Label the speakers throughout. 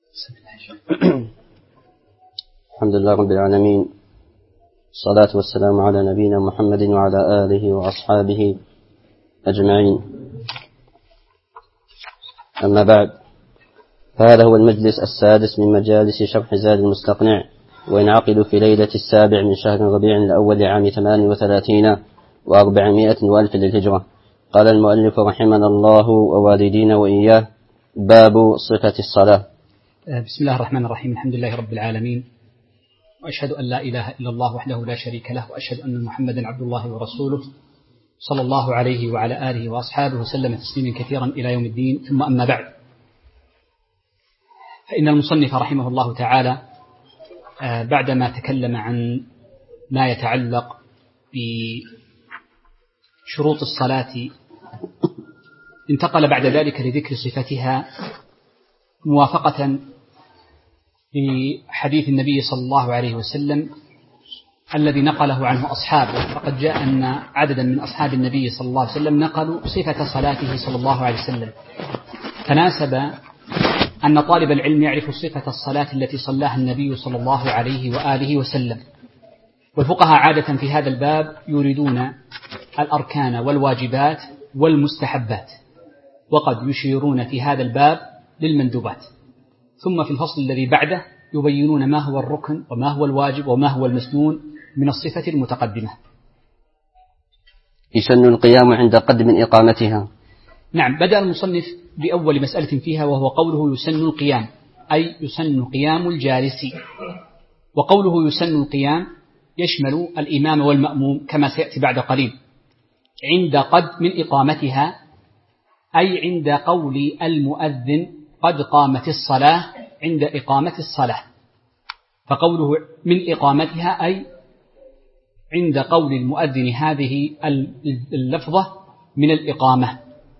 Speaker 1: الحمد لله رب العالمين، الصلاة والسلام على نبينا محمد وعلى آله وأصحابه أجمعين. أما بعد، فهذا هو المجلس السادس من مجالس شرح زاد المستقنع، وينعقد في ليلة 7 من شهر ربيع الأول عام 38 و400 وألف للهجرة. قال المؤلف رحمنا الله ووالدينا وإياه: باب صفة الصلاة.
Speaker 2: بسم الله الرحمن الرحيم. الحمد لله رب العالمين، وأشهد أن لا إله إلا الله وحده لا شريك له، وأشهد أن محمدا عبد الله ورسوله صلى الله عليه وعلى آله وأصحابه وسلم تسليما كثيرا إلى يوم الدين. ثم أما بعد، فإن المصنف رحمه الله تعالى بعدما تكلم عن ما يتعلق بشروط الصلاة انتقل بعد ذلك لذكر صفتها، موافقة لحديث النبي صلى الله عليه وسلم الذي نقله عنه أصحابه. فقد جاء أن عددا من أصحاب النبي صلى الله عليه وسلم نقلوا صفة صلاته صلى الله عليه وسلم، فناسب أن طالب العلم يعرف صفة الصلاة التي صلاها النبي صلى الله عليه وآله وسلم. والفقهاء عادة في هذا الباب يريدون الأركان والواجبات والمستحبات، وقد يشيرون في هذا الباب للمندوبات، ثم في الفصل الذي بعده يبينون ما هو الركن وما هو الواجب وما هو المسنون من الصفة المتقدمة.
Speaker 1: يسن القيام عند قدم إقامتها.
Speaker 2: نعم، بدأ المصنف بأول مسألة فيها، وهو قوله يسن القيام، أي يسن قيام الجالس. وقوله يسن القيام يشمل الإمام والمأموم كما سيأتي بعد قليل. عند قدم إقامتها أي عند قول المؤذن قد قامت الصلاة، عند إقامة الصلاة. فقوله من إقامتها أي عند قول المؤذن هذه اللفظة من الإقامة.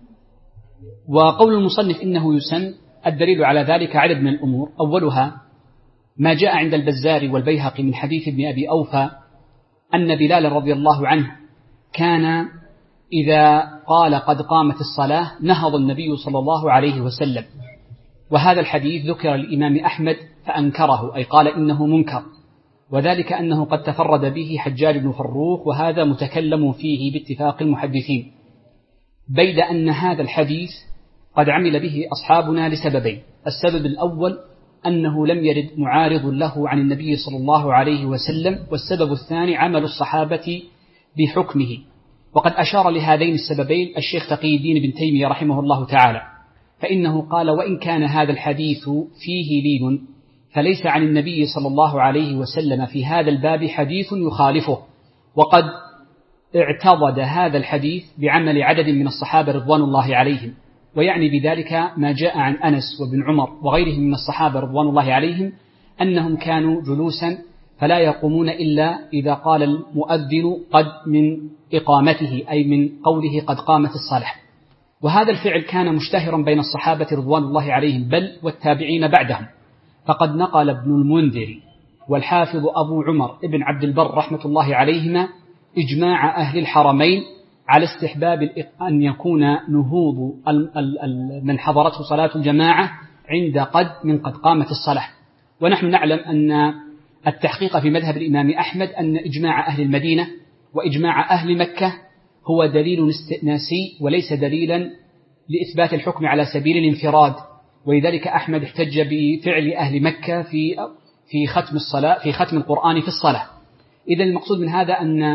Speaker 2: وقول المصنف إنه يسن، الدليل على ذلك عدد من الأمور. أولها ما جاء عند البزار والبيهقي من حديث ابن أبي أوفى أن بلال رضي الله عنه كان إذا قال قد قامت الصلاة نهض النبي صلى الله عليه وسلم. وهذا الحديث ذكر الإمام أحمد فأنكره، أي قال إنه منكر، وذلك أنه قد تفرد به حجاج بن فروخ، وهذا متكلم فيه باتفاق المحدثين، بيد أن هذا الحديث قد عمل به أصحابنا لسببين. السبب الأول أنه لم يرد معارض له عن النبي صلى الله عليه وسلم، والسبب الثاني عمل الصحابة بحكمه. وقد أشار لهذين السببين الشيخ تقي الدين بن تيمية رحمه الله تعالى، فإنه قال: وإن كان هذا الحديث فيه لين فليس عن النبي صلى الله عليه وسلم في هذا الباب حديث يخالفه. وقد اعتضد هذا الحديث بعمل عدد من الصحابة رضوان الله عليهم، ويعني بذلك ما جاء عن أنس وابن عمر وغيرهم من الصحابة رضوان الله عليهم أنهم كانوا جلوسا فلا يقومون إلا إذا قال المؤذن قد من إقامته، أي من قوله قد قامت الصلاة. وهذا الفعل كان مشتهرا بين الصحابة رضوان الله عليهم بل والتابعين بعدهم. فقد نقل ابن المنذر والحافظ أبو عمر ابن عبد البر رحمة الله عليهما إجماع أهل الحرمين على استحباب أن يكون نهوض من حضرته صلاة الجماعة عند قد قامت الصلاة. ونحن نعلم أن التحقيق في مذهب الإمام أحمد أن إجماع أهل المدينة وإجماع أهل مكة هو دليل استئناسي وليس دليلا لإثبات الحكم على سبيل الانفراد. ولذلك أحمد احتج بفعل أهل مكة في ختم الصلاة، في ختم القرآن في الصلاة. إذن المقصود من هذا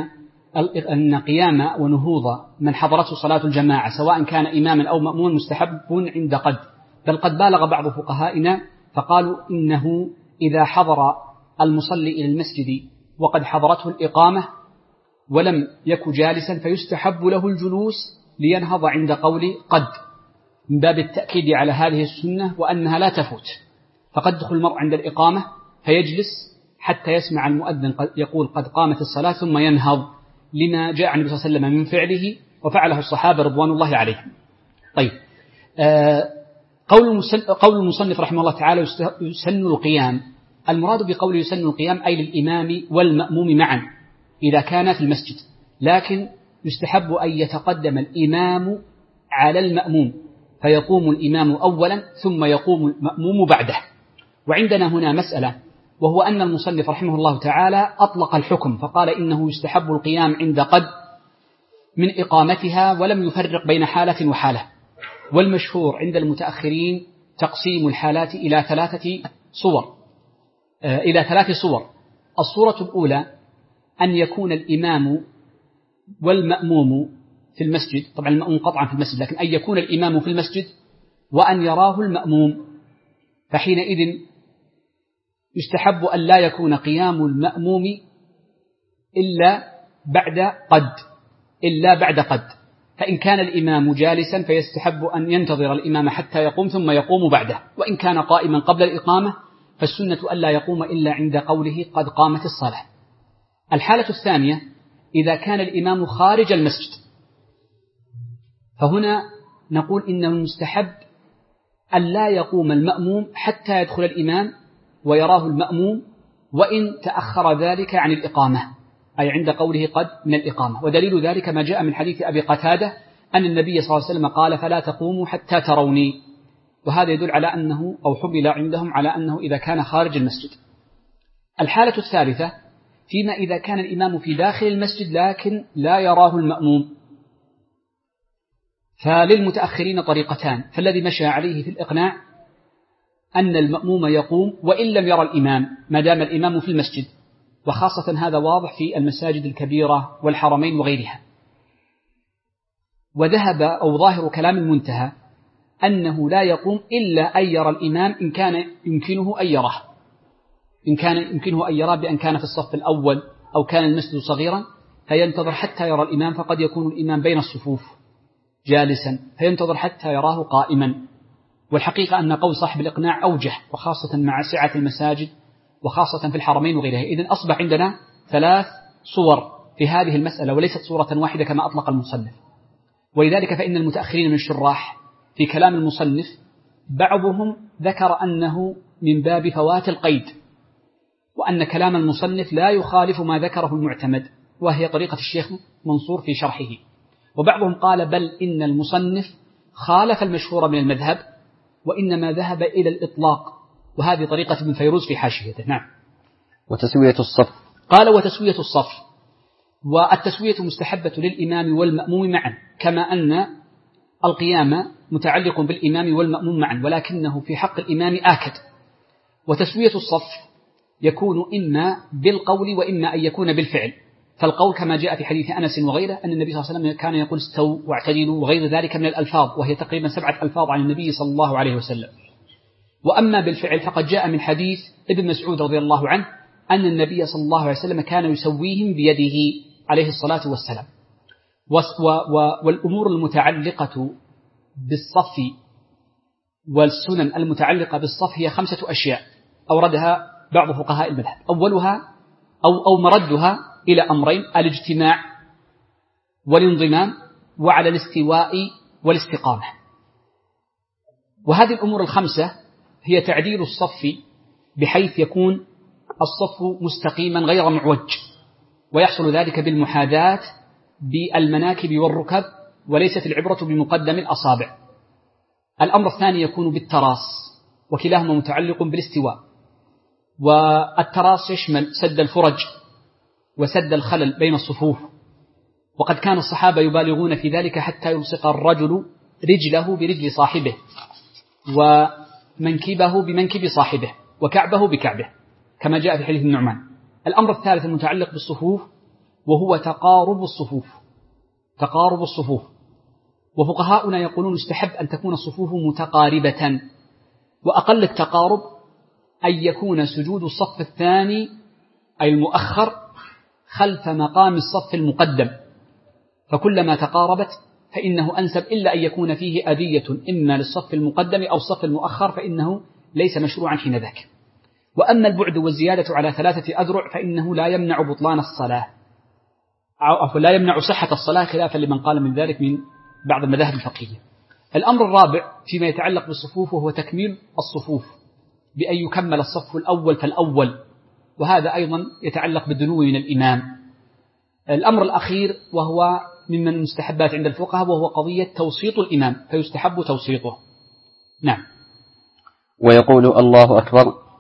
Speaker 2: أن قيام ونهوض من حضرته صلاة الجماعة سواء كان إماما أو مأمون مستحب عند قد، بل قد بالغ بعض فقهائنا فقالوا إنه إذا حضر المصلي إلى المسجد وقد حضرته الإقامة ولم يك جالسا فيستحب له الجلوس لينهض عند قول قد، من باب التأكيد على هذه السنة وأنها لا تفوت. فقد دخل المرء عند الإقامة فيجلس حتى يسمع المؤذن يقول قد قامت الصلاة ثم ينهض، لما جاء عن النبي صلى الله عليه وسلم من فعله وفعله الصحابة رضوان الله عليهم. طيب، قول المصنف رحمه الله تعالى يسن القيام، المراد بقول يسن القيام أي للإمام والمأموم معا إذا كان في المسجد، لكن يستحب أن يتقدم الإمام على المأموم فيقوم الإمام أولا ثم يقوم المأموم بعده. وعندنا هنا مسألة، وهو أن المصنف رحمه الله تعالى أطلق الحكم فقال إنه يستحب القيام عند قد من إقامتها، ولم يفرق بين حالة وحالة. والمشهور عند المتأخرين تقسيم الحالات إلى ثلاث صور. الصورة الأولى أن يكون الإمام والمأموم في المسجد، طبعا المأموم قطعا في المسجد، لكن أن يكون الإمام في المسجد وأن يراه المأموم، فحينئذ يستحب أن لا يكون قيام المأموم إلا بعد قد، فإن كان الإمام جالسا فيستحب أن ينتظر الإمام حتى يقوم ثم يقوم بعده، وإن كان قائما قبل الإقامة فالسنة ألا يقوم إلا عند قوله قد قامت الصلاة. الحالة الثانية إذا كان الإمام خارج المسجد، فهنا نقول إنه مستحب أن لا يقوم المأموم حتى يدخل الإمام ويراه المأموم، وإن تأخر ذلك عن الإقامة، أي عند قوله قد من الإقامة. ودليل ذلك ما جاء من حديث أبي قتادة أن النبي صلى الله عليه وسلم قال فلا تقوموا حتى تروني، وهذا يدل على أنه أو حمل عندهم على أنه إذا كان خارج المسجد. الحالة الثالثة فيما إذا كان الإمام في داخل المسجد لكن لا يراه المأموم، فللمتأخرين طريقتان، فالذي مشى عليه في الإقناع أن المأموم يقوم وإن لم يرى الإمام ما دام الإمام في المسجد، وخاصة هذا واضح في المساجد الكبيرة والحرمين وغيرها. وذهب أو ظاهر كلام المنتهى أنه لا يقوم إلا أن يرى الإمام إن كان يمكنه أن يراه بأن كان في الصف الأول أو كان المسجد صغيرا فينتظر حتى يرى الإمام، فقد يكون الإمام بين الصفوف جالسا فينتظر حتى يراه قائما. والحقيقة أن قول صاحب الإقناع أوجه، وخاصة مع سعة المساجد وخاصة في الحرمين وغيرها. إذن أصبح عندنا ثلاث صور في هذه المسألة وليست صورة واحدة كما أطلق المصنف. ولذلك فإن المتأخرين من الشراح في كلام المصنف بعضهم ذكر أنه من باب فوات القيد، وأن كلام المصنف لا يخالف ما ذكره المعتمد، وهي طريقة الشيخ منصور في شرحه. وبعضهم قال بل إن المصنف خالف المشهور من المذهب وإنما ذهب إلى الإطلاق، وهذه طريقة ابن فيروز في حاشيته. نعم.
Speaker 1: وتسوية الصف،
Speaker 2: قال وتسوية الصف، والتسوية مستحبة للإمام والمأموم معا، كما أن القيام متعلق بالإمام والمأموم معا، ولكنه في حق الإمام آكد. وتسوية الصف يكون إما بالقول وإما أن يكون بالفعل. فالقول كما جاء في حديث أنس وغيره أن النبي صلى الله عليه وسلم كان يقول استووا واعتدلوا وغير ذلك من الألفاظ، وهي تقريبا 7 ألفاظ عن النبي صلى الله عليه وسلم. وأما بالفعل فقد جاء من حديث ابن مسعود رضي الله عنه أن النبي صلى الله عليه وسلم كان يسويهم بيده عليه الصلاة والسلام. والأمور المتعلقة بالصف والسنن المتعلقة بالصف هي 5 أشياء أوردها بعض فقهاء المذهب. أولها أو مردها إلى أمرين: الاجتماع والانضمام، وعلى الاستواء والاستقامة. وهذه الأمور ال5 هي تعديل الصف بحيث يكون الصف مستقيما غير معوج، ويحصل ذلك بالمحاذاة بالمناكب والركب، وليست العبرة بمقدم الأصابع. الأمر الثاني يكون بالتراص، وكلاهما متعلق بالاستواء. والتراص يشمل سد الفرج وسد الخلل بين الصفوف، وقد كان الصحابة يبالغون في ذلك حتى يلصق الرجل رجله برجل صاحبه، ومنكبه بمنكب صاحبه، وكعبه بكعبه، كما جاء في حديث النعمان. الأمر الثالث المتعلق بالصفوف وهو تقارب الصفوف. وفقهاؤنا يقولون يستحب أن تكون الصفوف متقاربة، وأقل التقارب أن يكون سجود الصف الثاني أي المؤخر خلف مقام الصف المقدم، فكلما تقاربت فإنه أنسب، إلا أن يكون فيه أذية إما للصف المقدم أو الصف المؤخر فإنه ليس مشروعا حين ذاك. وأما البعد والزيادة على 3 أذرع فإنه لا يمنع بطلان الصلاة، أو لا يمنع صحة الصلاة، خلافا لمن قال من ذلك من بعض المذاهب الفقهية. الأمر الرابع فيما يتعلق بالصفوف وهو تكميل الصفوف بأن يكمل الصف الأول فالأول، وهذا أيضا يتعلق بالدنو من الإمام. الأمر الأخير وهو ممن المستحبات عند الفقهاء وهو قضية توسيط الإمام، فيستحب توسيطه. نعم.
Speaker 1: ويقول الله أكبر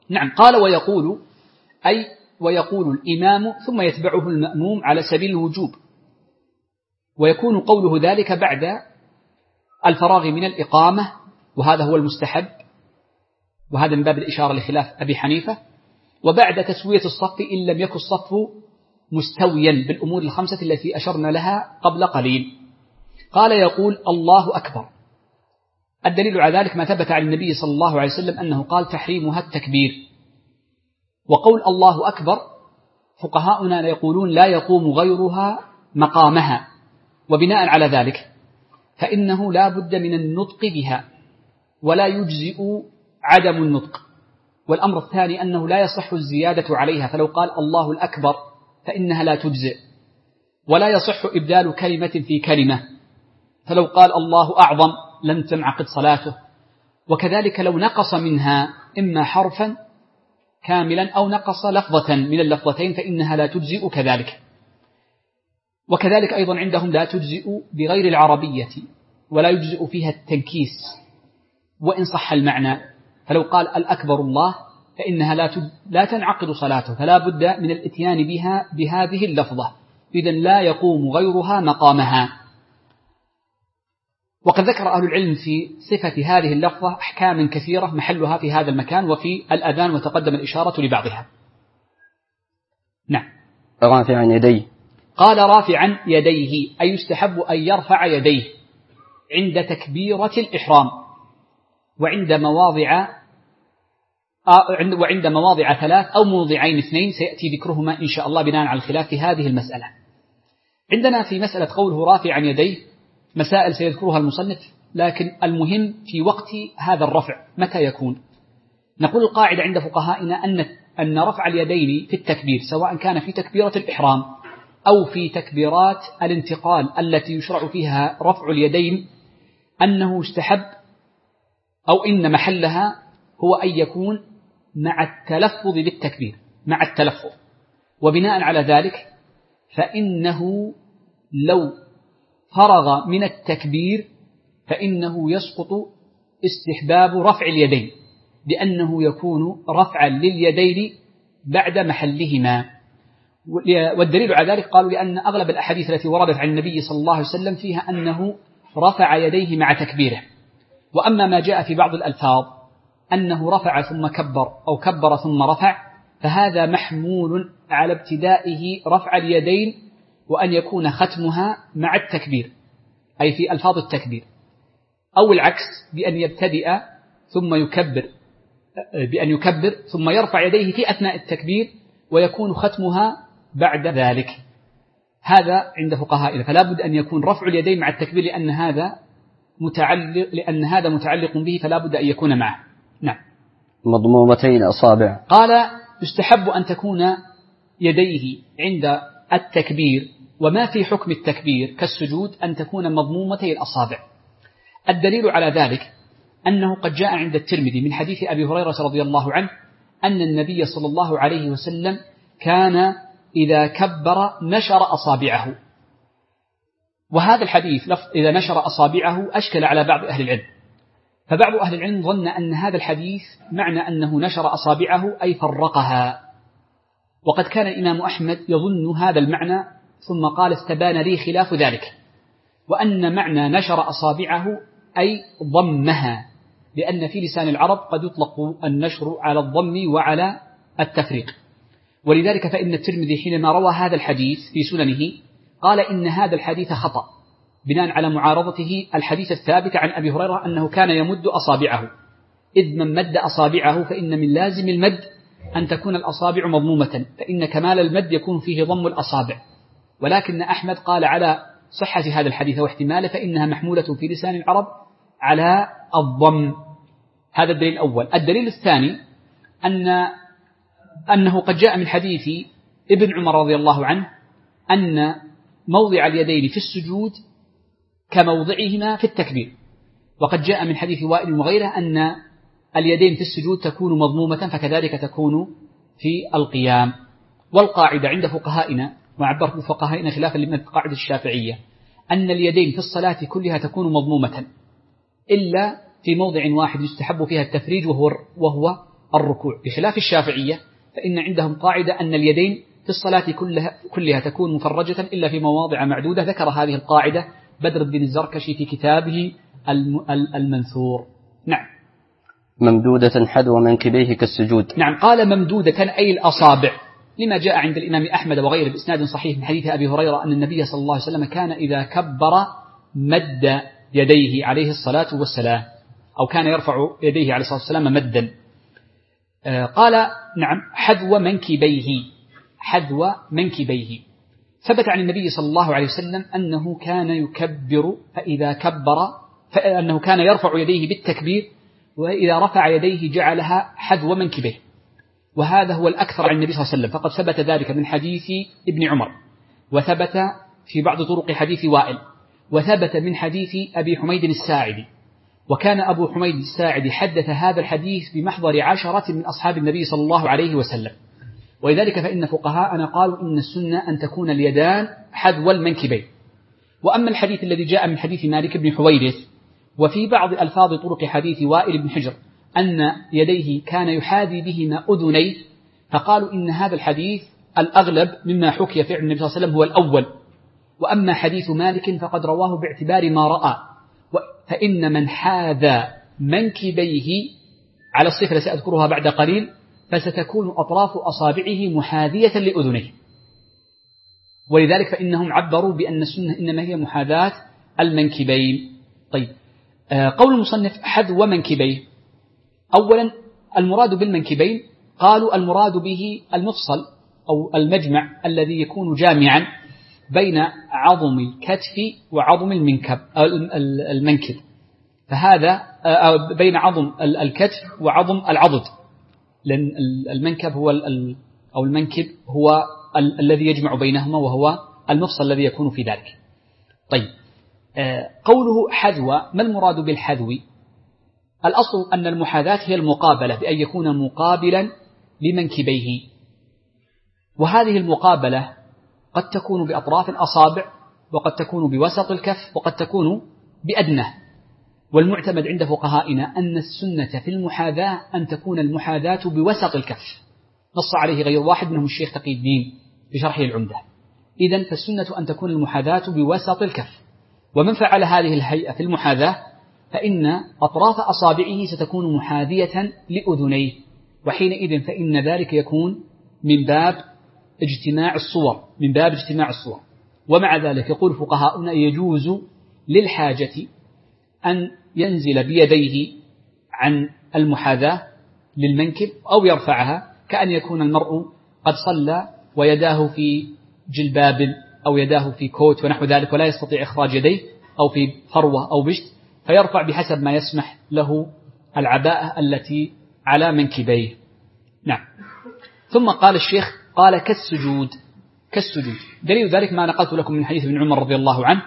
Speaker 2: نعم. قال ويقول، أي ويقول الإمام ثم يتبعه المأموم على سبيل الوجوب، ويكون قوله ذلك بعد الفراغ من الإقامة، وهذا هو المستحب، وهذا من باب الإشارة لخلاف أبي حنيفة، وبعد تسوية الصف إن لم يكن الصف مستويا بالأمور الخمسة التي أشرنا لها قبل قليل. قال يقول الله أكبر. الدليل على ذلك ما ثبت عن النبي صلى الله عليه وسلم أنه قال تحريمها التكبير. وقول الله أكبر فقهاؤنا يقولون لا يقوم غيرها مقامها، وبناء على ذلك فإنه لا بد من النطق بها ولا يجزئ عدم النطق. والأمر الثاني أنه لا يصح الزيادة عليها، فلو قال الله الأكبر فإنها لا تجزئ، ولا يصح إبدال كلمة في كلمة، فلو قال الله أعظم لم تنعقد صلاته. وكذلك لو نقص منها إما حرفا كاملا أو نقص لفظة من اللفظتين فإنها لا تجزئ كذلك. وكذلك أيضا عندهم لا تجزئ بغير العربية، ولا يجزئ فيها التنكيس وإن صح المعنى، فلو قال الأكبر الله فإنها لا تنعقد صلاته، فلا بد من الاتيان بها بهذه اللفظة، إذن لا يقوم غيرها مقامها. وقد ذكر أهل العلم في صفة هذه اللفظة أحكام كثيرة محلها في هذا المكان وفي الأذان، وتقدم الإشارة لبعضها. نعم.
Speaker 1: رافعا يديه.
Speaker 2: قال رافعا يديه، أي يستحب أن يرفع يديه عند تكبيرة الإحرام وعند مواضع 3 أو موضعين 2 سيأتي ذكرهما إن شاء الله بناء على الخلاف في هذه المسألة. عندنا في مسألة قوله رافعا يديه مسائل سيذكرها المصنف، لكن المهم في وقت هذا الرفع متى يكون. نقول القاعدة عند فقهائنا أن رفع اليدين في التكبير سواء كان في تكبيرة الإحرام أو في تكبيرات الانتقال التي يشرع فيها رفع اليدين أنه استحب، أو إن محلها هو أن يكون مع التلفظ بالتكبير، مع التلفظ. وبناء على ذلك فإنه لو فرغ من التكبير فإنه يسقط استحباب رفع اليدين، بأنه يكون رفعا لليدين بعد محلهما. والدليل على ذلك قالوا لأن أغلب الأحاديث التي وردت عن النبي صلى الله عليه وسلم فيها أنه رفع يديه مع تكبيره. وأما ما جاء في بعض الألفاظ أنه رفع ثم كبر أو كبر ثم رفع، فهذا محمول على ابتدائه رفع اليدين وأن يكون ختمها مع التكبير، أي في ألفاظ التكبير، أو العكس بأن يبتدئ ثم يكبر ثم يرفع يديه في أثناء التكبير ويكون ختمها بعد ذلك. هذا عند فقهائنا، فلا بد أن يكون رفع اليدين مع التكبير لأن هذا متعلق به، فلا بد أن يكون معه. نعم.
Speaker 1: مضمومتين أصابع.
Speaker 2: قال يستحب أن تكون يديه عند التكبير وما في حكم التكبير كالسجود أن تكون مضمومتي الأصابع. الدليل على ذلك أنه قد جاء عند الترمذي من حديث أبي هريرة رضي الله عنه أن النبي صلى الله عليه وسلم كان إذا كبر نشر أصابعه. وهذا الحديث إذا نشر أصابعه أشكل على بعض أهل العلم، فبعض أهل العلم ظن أن هذا الحديث معنى أنه نشر أصابعه أي فرقها، وقد كان الإمام أحمد يظن هذا المعنى ثم قال استبان لي خلاف ذلك، وأن معنى نشر أصابعه أي ضمها، لأن في لسان العرب قد يطلق النشر على الضم وعلى التفريق. ولذلك فإن الترمذي حينما روى هذا الحديث في سننه قال إن هذا الحديث خطأ بناء على معارضته الحديث الثابت عن أبي هريرة أنه كان يمد أصابعه، إذ من مد أصابعه فإن من لازم المد أن تكون الأصابع مضمومة، فإن كمال المد يكون فيه ضم الأصابع. ولكن أحمد قال على صحة هذا الحديث واحتماله فإنها محمولة في لسان العرب على الضم. هذا الدليل الأول. الدليل الثاني أنه قد جاء من حديث ابن عمر رضي الله عنه أن موضع اليدين في السجود كموضعهما في التكبير، وقد جاء من حديث وائل وغيره أن اليدين في السجود تكون مضمومة فكذلك تكون في القيام. والقاعدة عند فقهائنا وعبر فقهائنا خلافا لمن قاعدة الشافعية أن اليدين في الصلاة كلها تكون مضمومة إلا في موضع واحد يستحب فيها التفريج وهو الركوع، بخلاف الشافعية فإن عندهم قاعدة أن اليدين في الصلاة كلها تكون مفرجة إلا في مواضع معدودة. ذكر هذه القاعدة بدر الدين الزركشي في كتابه المنثور. نعم.
Speaker 1: ممدودة حذو منكبيه كالسجود.
Speaker 2: نعم، قال ممدودة أي الأصابع، لما جاء عند الإمام أحمد وغيره بإسناد صحيح من حديث أبي هريرة أن النبي صلى الله عليه وسلم كان إذا كبر مد يديه عليه الصلاة والسلام، أو كان يرفع يديه عليه الصلاة والسلام مدا. قال نعم حذو منكبيه، حذو منكبيه. ثبت عن النبي صلى الله عليه وسلم أنه كان يكبر فإذا كبر فأنه كان يرفع يديه بالتكبير، وإذا رفع يديه جعلها حذو منكبيه، وهذا هو الأكثر عن النبي صلى الله عليه وسلم، فقد ثبت ذلك من حديث ابن عمر، وثبت في بعض طرق حديث وائل، وثبت من حديث أبي حميد الساعدي. وكان أبو حميد الساعدي حدث هذا الحديث بمحضر 10 من أصحاب النبي صلى الله عليه وسلم، ولذلك فإن فقهاءنا قالوا إن السنة أن تكون اليدان حذو المنكبين. وأما الحديث الذي جاء من حديث مالك بن حويرث، وفي بعض ألفاظ طرق حديث وائل بن حجر أن يديه كان يحاذي بهما أذنيه، فقالوا إن هذا الحديث الأغلب مما حكي فعل النبي صلى الله عليه وسلم هو الأول. وأما حديث مالك فقد رواه باعتبار ما رأى، فإن من حاذى منكبيه على الصفة التي سأذكرها بعد قليل فستكون أطراف أصابعه محاذية لأذنيه، ولذلك فإنهم عبروا بأن السنة إنما هي محاذاة المنكبين. طيب، قول المصنف حذو منكبيه، أولا المراد بالمنكبين قالوا المراد به المفصل أو المجمع الذي يكون جامعا بين عظم الكتف وعظم المنكب، فهذا بين عظم الكتف وعظم العضد، لأن المنكب هو أو المنكب هو الذي يجمع بينهما، وهو المفصل الذي يكون في ذلك. طيب، قوله حذو، ما المراد بالحذو؟ الأصل أن المحاذاة هي المقابلة، بأن يكون مقابلا لمنكبيه، وهذه المقابلة قد تكون بأطراف الأصابع، وقد تكون بوسط الكف، وقد تكون بأدنه. والمعتمد عند فقهائنا أن السنة في المحاذاة أن تكون المحاذاة بوسط الكف، نص عليه غير واحد منهم الشيخ تقي الدين بشرحه العمدة. إذن فالسنة أن تكون المحاذاة بوسط الكف، ومن فعل هذه الهيئة في المحاذاة فإن أطراف أصابعه ستكون محاذية لأذنيه، وحينئذ فإن ذلك يكون من باب اجتماع الصور. ومع ذلك يقول فقهاؤنا يجوز للحاجة أن ينزل بيديه عن المحاذاة للمنكب أو يرفعها، كأن يكون المرء قد صلى ويداه في جلباب أو يداه في كوت ونحو ذلك، ولا يستطيع إخراج يديه، أو في فروة أو بشت، فيرفع بحسب ما يسمح له العباءة التي على منكبيه. نعم. ثم قال الشيخ قال كالسجود. دليل ذلك ما نقلت لكم من حديث ابن عمر رضي الله عنه،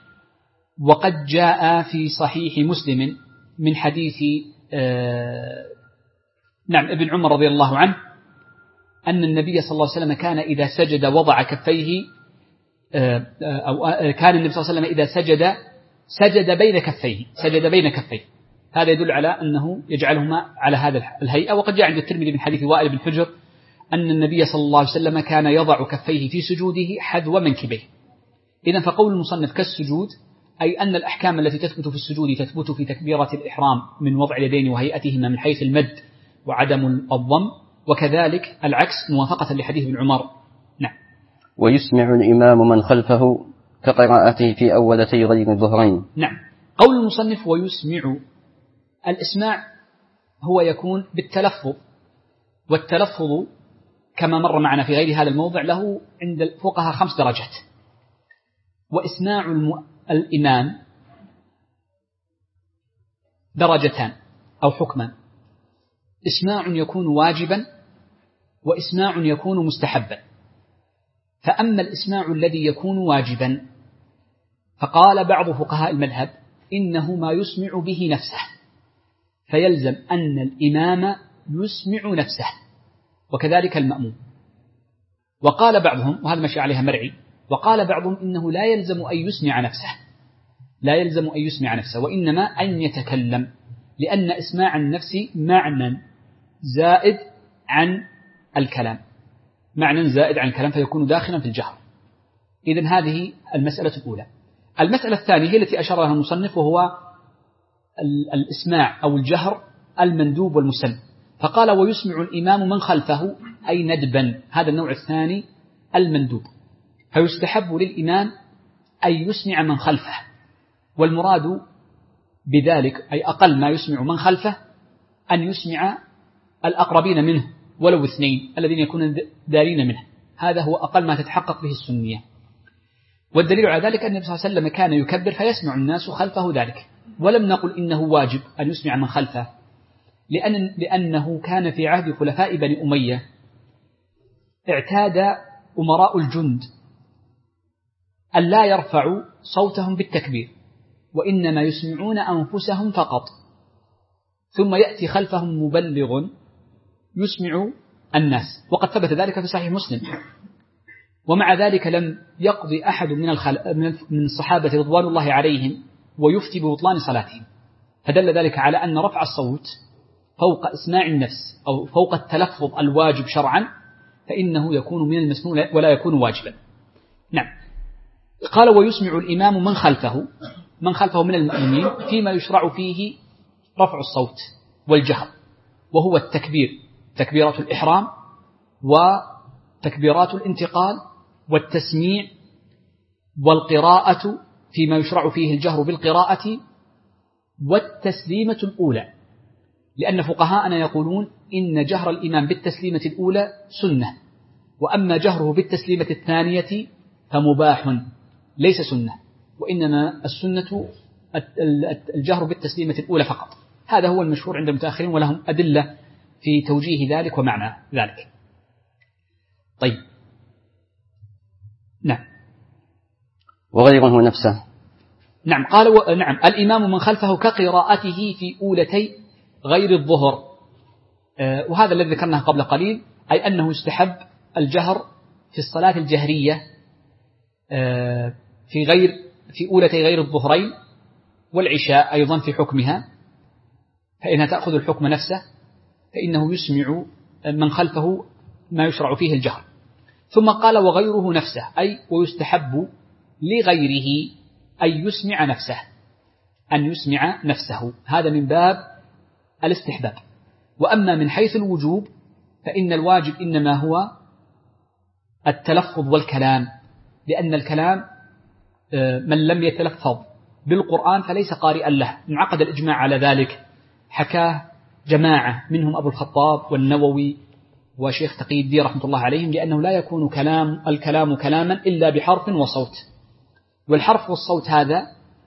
Speaker 2: وقد جاء في صحيح مسلم من حديث ابن عمر رضي الله عنه أن النبي صلى الله عليه وسلم كان إذا سجد وضع كفيه، أو كان النبي صلى الله عليه وسلم إذا سجد بين كفيه. هذا يدل على أنه يجعلهما على هذا الهيئة. وقد جاء عند الترمذي من حديث وائل بن حجر أن النبي صلى الله عليه وسلم كان يضع كفيه في سجوده حذو منكبيه. إذن فقول المصنف كالسجود أي أن الأحكام التي تثبت في السجود تثبت في تكبيرة الإحرام من وضع اليدين وهيئتهما من حيث المد وعدم الضم، وكذلك العكس موافقة لحديث ابن عمر. نعم.
Speaker 1: ويسمع الإمام من خلفه كقراءته في أولتي غير الظهرين.
Speaker 2: نعم. قول المصنف ويسمع، الإسماع هو يكون بالتلفظ، والتلفظ كما مر معنا في غير هذا الموضع له عند الفقهاء 5 درجات. وإسماع الإمام درجتان أو حكما: إسماع يكون واجبا، وإسماع يكون مستحبا. فأما الإسماع الذي يكون واجبا فقال بعض فقهاء المذهب إنه ما يسمع به نفسه، فيلزم أن الإمام يسمع نفسه، وكذلك المأموم. وقال بعضهم، وهذا مشي عليها مرعي، وقال بعضهم إنه لا يلزم أن يسمع نفسه، وإنما أن يتكلم، لأن إسماع النفس معنى زائد عن الكلام، معنى زائد عن الكلام فيكون داخلا في الجهر. إذن هذه المسألة الأولى. المسألة الثانية هي التي أشار لها المصنف، وهو الإسماع أو الجهر المندوب والمسن. فقال ويسمع الإمام من خلفه أي ندبا، هذا النوع الثاني المندوب. فيستحب للإمام أن يسمع من خلفه، والمراد بذلك أي أقل ما يسمع من خلفه أن يسمع الأقربين منه ولو اثنين الذين يكونون دارين منه، هذا هو أقل ما تتحقق به السنية. والدليل على ذلك أن النبي صلى الله عليه وسلم كان يكبر فيسمع الناس خلفه ذلك، ولم نقل إنه واجب أن يسمع من خلفه، لأنه كان في عهد خلفاء بني أمية اعتاد أمراء الجند أن لا يرفعوا صوتهم بالتكبير، وإنما يسمعون أنفسهم فقط، ثم يأتي خلفهم مبلغ يسمع الناس، وقد ثبت ذلك في صحيح مسلم. ومع ذلك لم يقضي أحد من الصحابة رضوان الله عليهم ويفتي ببطلان صلاتهم، فدل ذلك على أن رفع الصوت فوق إسماع النفس أو فوق التلفظ الواجب شرعا فإنه يكون من المسنون ولا يكون واجبا. نعم. قال ويسمع الإمام من خلفه من المأمومين فيما يشرع فيه رفع الصوت والجهر، وهو التكبير، تكبيرات الإحرام وتكبيرات الانتقال والتسميع والقراءة فيما يشرع فيه الجهر بالقراءة والتسليمة الأولى، لأن فقهاءنا يقولون إن جهر الإمام بالتسليمة الأولى سنة، وأما جهره بالتسليمة الثانية فمباح ليس سنة، وإنما السنة الجهر بالتسليمة الأولى فقط. هذا هو المشهور عند المتأخرين، ولهم أدلة في توجيه ذلك ومعنى ذلك. طيب. نعم.
Speaker 1: وغيره نفسه.
Speaker 2: نعم. قال نعم الإمام من خلفه كقراءته في أولتي غير الظهر، وهذا الذي ذكرناه قبل قليل، أي أنه يستحب الجهر في الصلاة الجهرية في أولتي غير الظهرين والعشاء أيضا في حكمها، فإنها تأخذ الحكم نفسه، فإنه يسمع من خلفه ما يشرع فيه الجهر. ثم قال وغيره نفسه، أي ويستحب لغيره أن يسمع نفسه، هذا من باب الاستحباب. وأما من حيث الوجوب فإن الواجب إنما هو التلفظ والكلام، لأن الكلام من لم يتلفظ بالقرآن فليس قارئا له، انعقد الإجماع على ذلك، حكاه جماعة منهم أبو الخطاب والنووي وشيخ تقي الدين رحمة الله عليهم، لأنه لا يكون الكلام كلاما إلا بحرف وصوت، والحرف والصوت هذا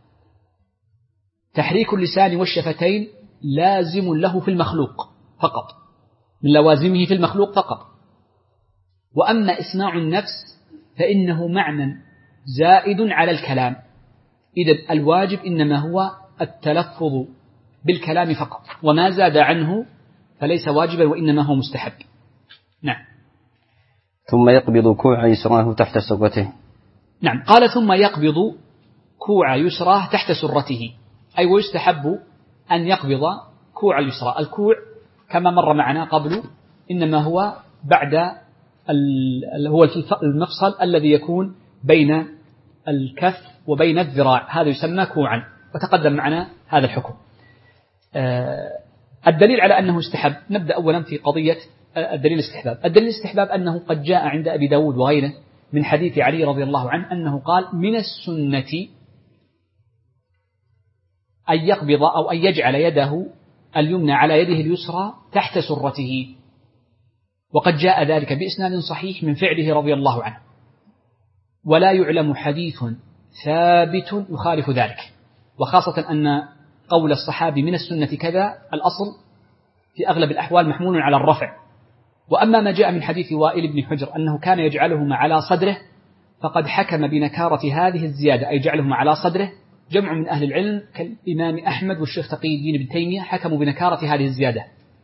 Speaker 2: تحريك اللسان والشفتين لازم له في المخلوق فقط، من لوازمه في المخلوق فقط. وأما إسماع النفس فإنه معنى زائد على الكلام، إذن الواجب إنما هو التلفظ بالكلام فقط، وما زاد عنه فليس واجبا وإنما هو مستحب. نعم.
Speaker 1: ثم يقبض كوع يسراه تحت سرته.
Speaker 2: نعم. قال ثم يقبض كوع يسراه تحت سرته، أي ويستحب أن يقبض كوع اليسرى. الكوع كما مر معنا قبل إنما هو بعد هو المفصل الذي يكون بين الكف وبين الذراع، هذا يسمى كوعا، وتقدم معنا هذا الحكم. الدليل على أنه استحب، نبدأ أولا في قضية الدليل الاستحباب. الدليل الاستحباب أنه قد جاء عند أبي داود وغيره من حديث علي رضي الله عنه أنه قال من السنة أن يقبض أو أن يجعل يده اليمنى على يده اليسرى تحت سرته، وقد جاء ذلك بإسناد صحيح من فعله رضي الله عنه، ولا يعلم حديث ثابت يخالف ذلك، وخاصة أن قول الصحابي من السنة كذا الأصل في أغلب الأحوال محمول على الرفع. وأما ما جاء من حديث وائل بن حجر أنه كان يجعلهما على صدره فقد حكم بنكارة هذه الزيادة، أي جعلهما على صدره، جمع من أهل العلم كالإمام أحمد والشيخ تقي الدين ابن تيمية حكموا بنكارة هذه الزيادة.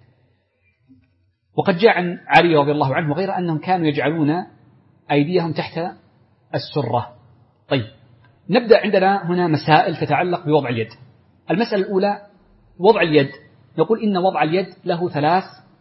Speaker 2: وقد جاء عن علي رضي الله عنه وغير أنهم كانوا يجعلون أيديهم تحت السرة. طيب، نبدأ. عندنا هنا مسائل تتعلق بوضع اليد. المسألة الأولى وضع اليد. نقول إن وضع اليد له 3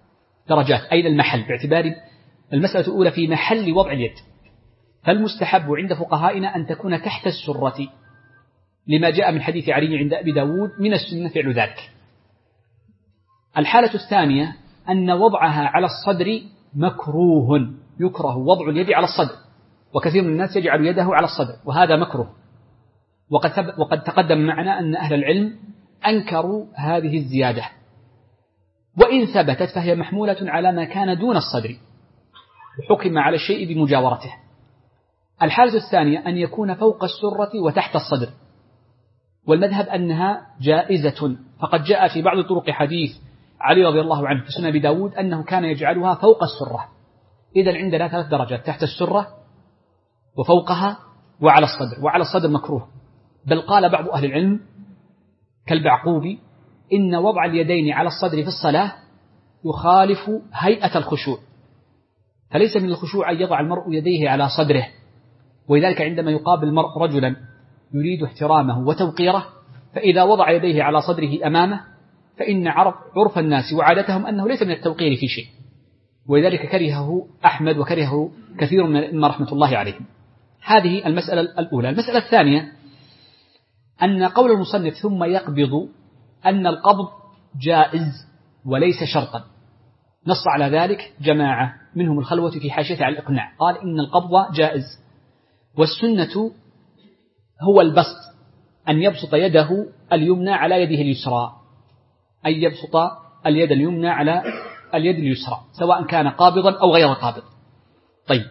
Speaker 2: درجات، أين المحل، باعتبار المسألة الأولى في محل وضع اليد. فالمستحب عند فقهائنا أن تكون تحت السرة، لما جاء من حديث علي عند أبي داود من السنة فعل ذلك. الحالة الثانية أن وضعها على الصدر مكروه، يكره وضع اليد على الصدر، وكثير من الناس يجعل يده على الصدر، وهذا مكروه. وقد تقدم معنا أن أهل العلم أنكروا هذه الزيادة، وإن ثبتت فهي محمولة على ما كان دون الصدر، وحكم على الشيء بمجاورته. الحالة الثانية أن يكون فوق السرة وتحت الصدر، والمذهب أنها جائزة، فقد جاء في بعض طرق حديث علي رضي الله عنه في سنن أبي داود أنه كان يجعلها فوق السرة. إذن عندنا 3 درجات: تحت السرة وفوقها وعلى الصدر. وعلى الصدر مكروه، بل قال بعض أهل العلم كالبعقوبي إن وضع اليدين على الصدر في الصلاة يخالف هيئة الخشوع، فليس من الخشوع أن يضع المرء يديه على صدره، ولذلك عندما يقابل المرء رجلا يريد احترامه وتوقيره، فإذا وضع يديه على صدره أمامه فإن عرف الناس وعادتهم أنه ليس من التوقير في شيء، ولذلك كرهه أحمد وكرهه كثير من الأئمة رحمة الله عليهم. هذه المسألة الأولى. المسألة الثانية أن قول المصنف ثم يقبض أن القبض جائز وليس شرطا، نص على ذلك جماعة منهم الخلوة في حاشية على الإقناع، قال إن القبض جائز، والسنة هو البسط، أن يبسط يده اليمنى على يده اليسرى، أن يبسط اليد اليمنى على اليد اليسرى سواء كان قابضا أو غير قابض. طيب،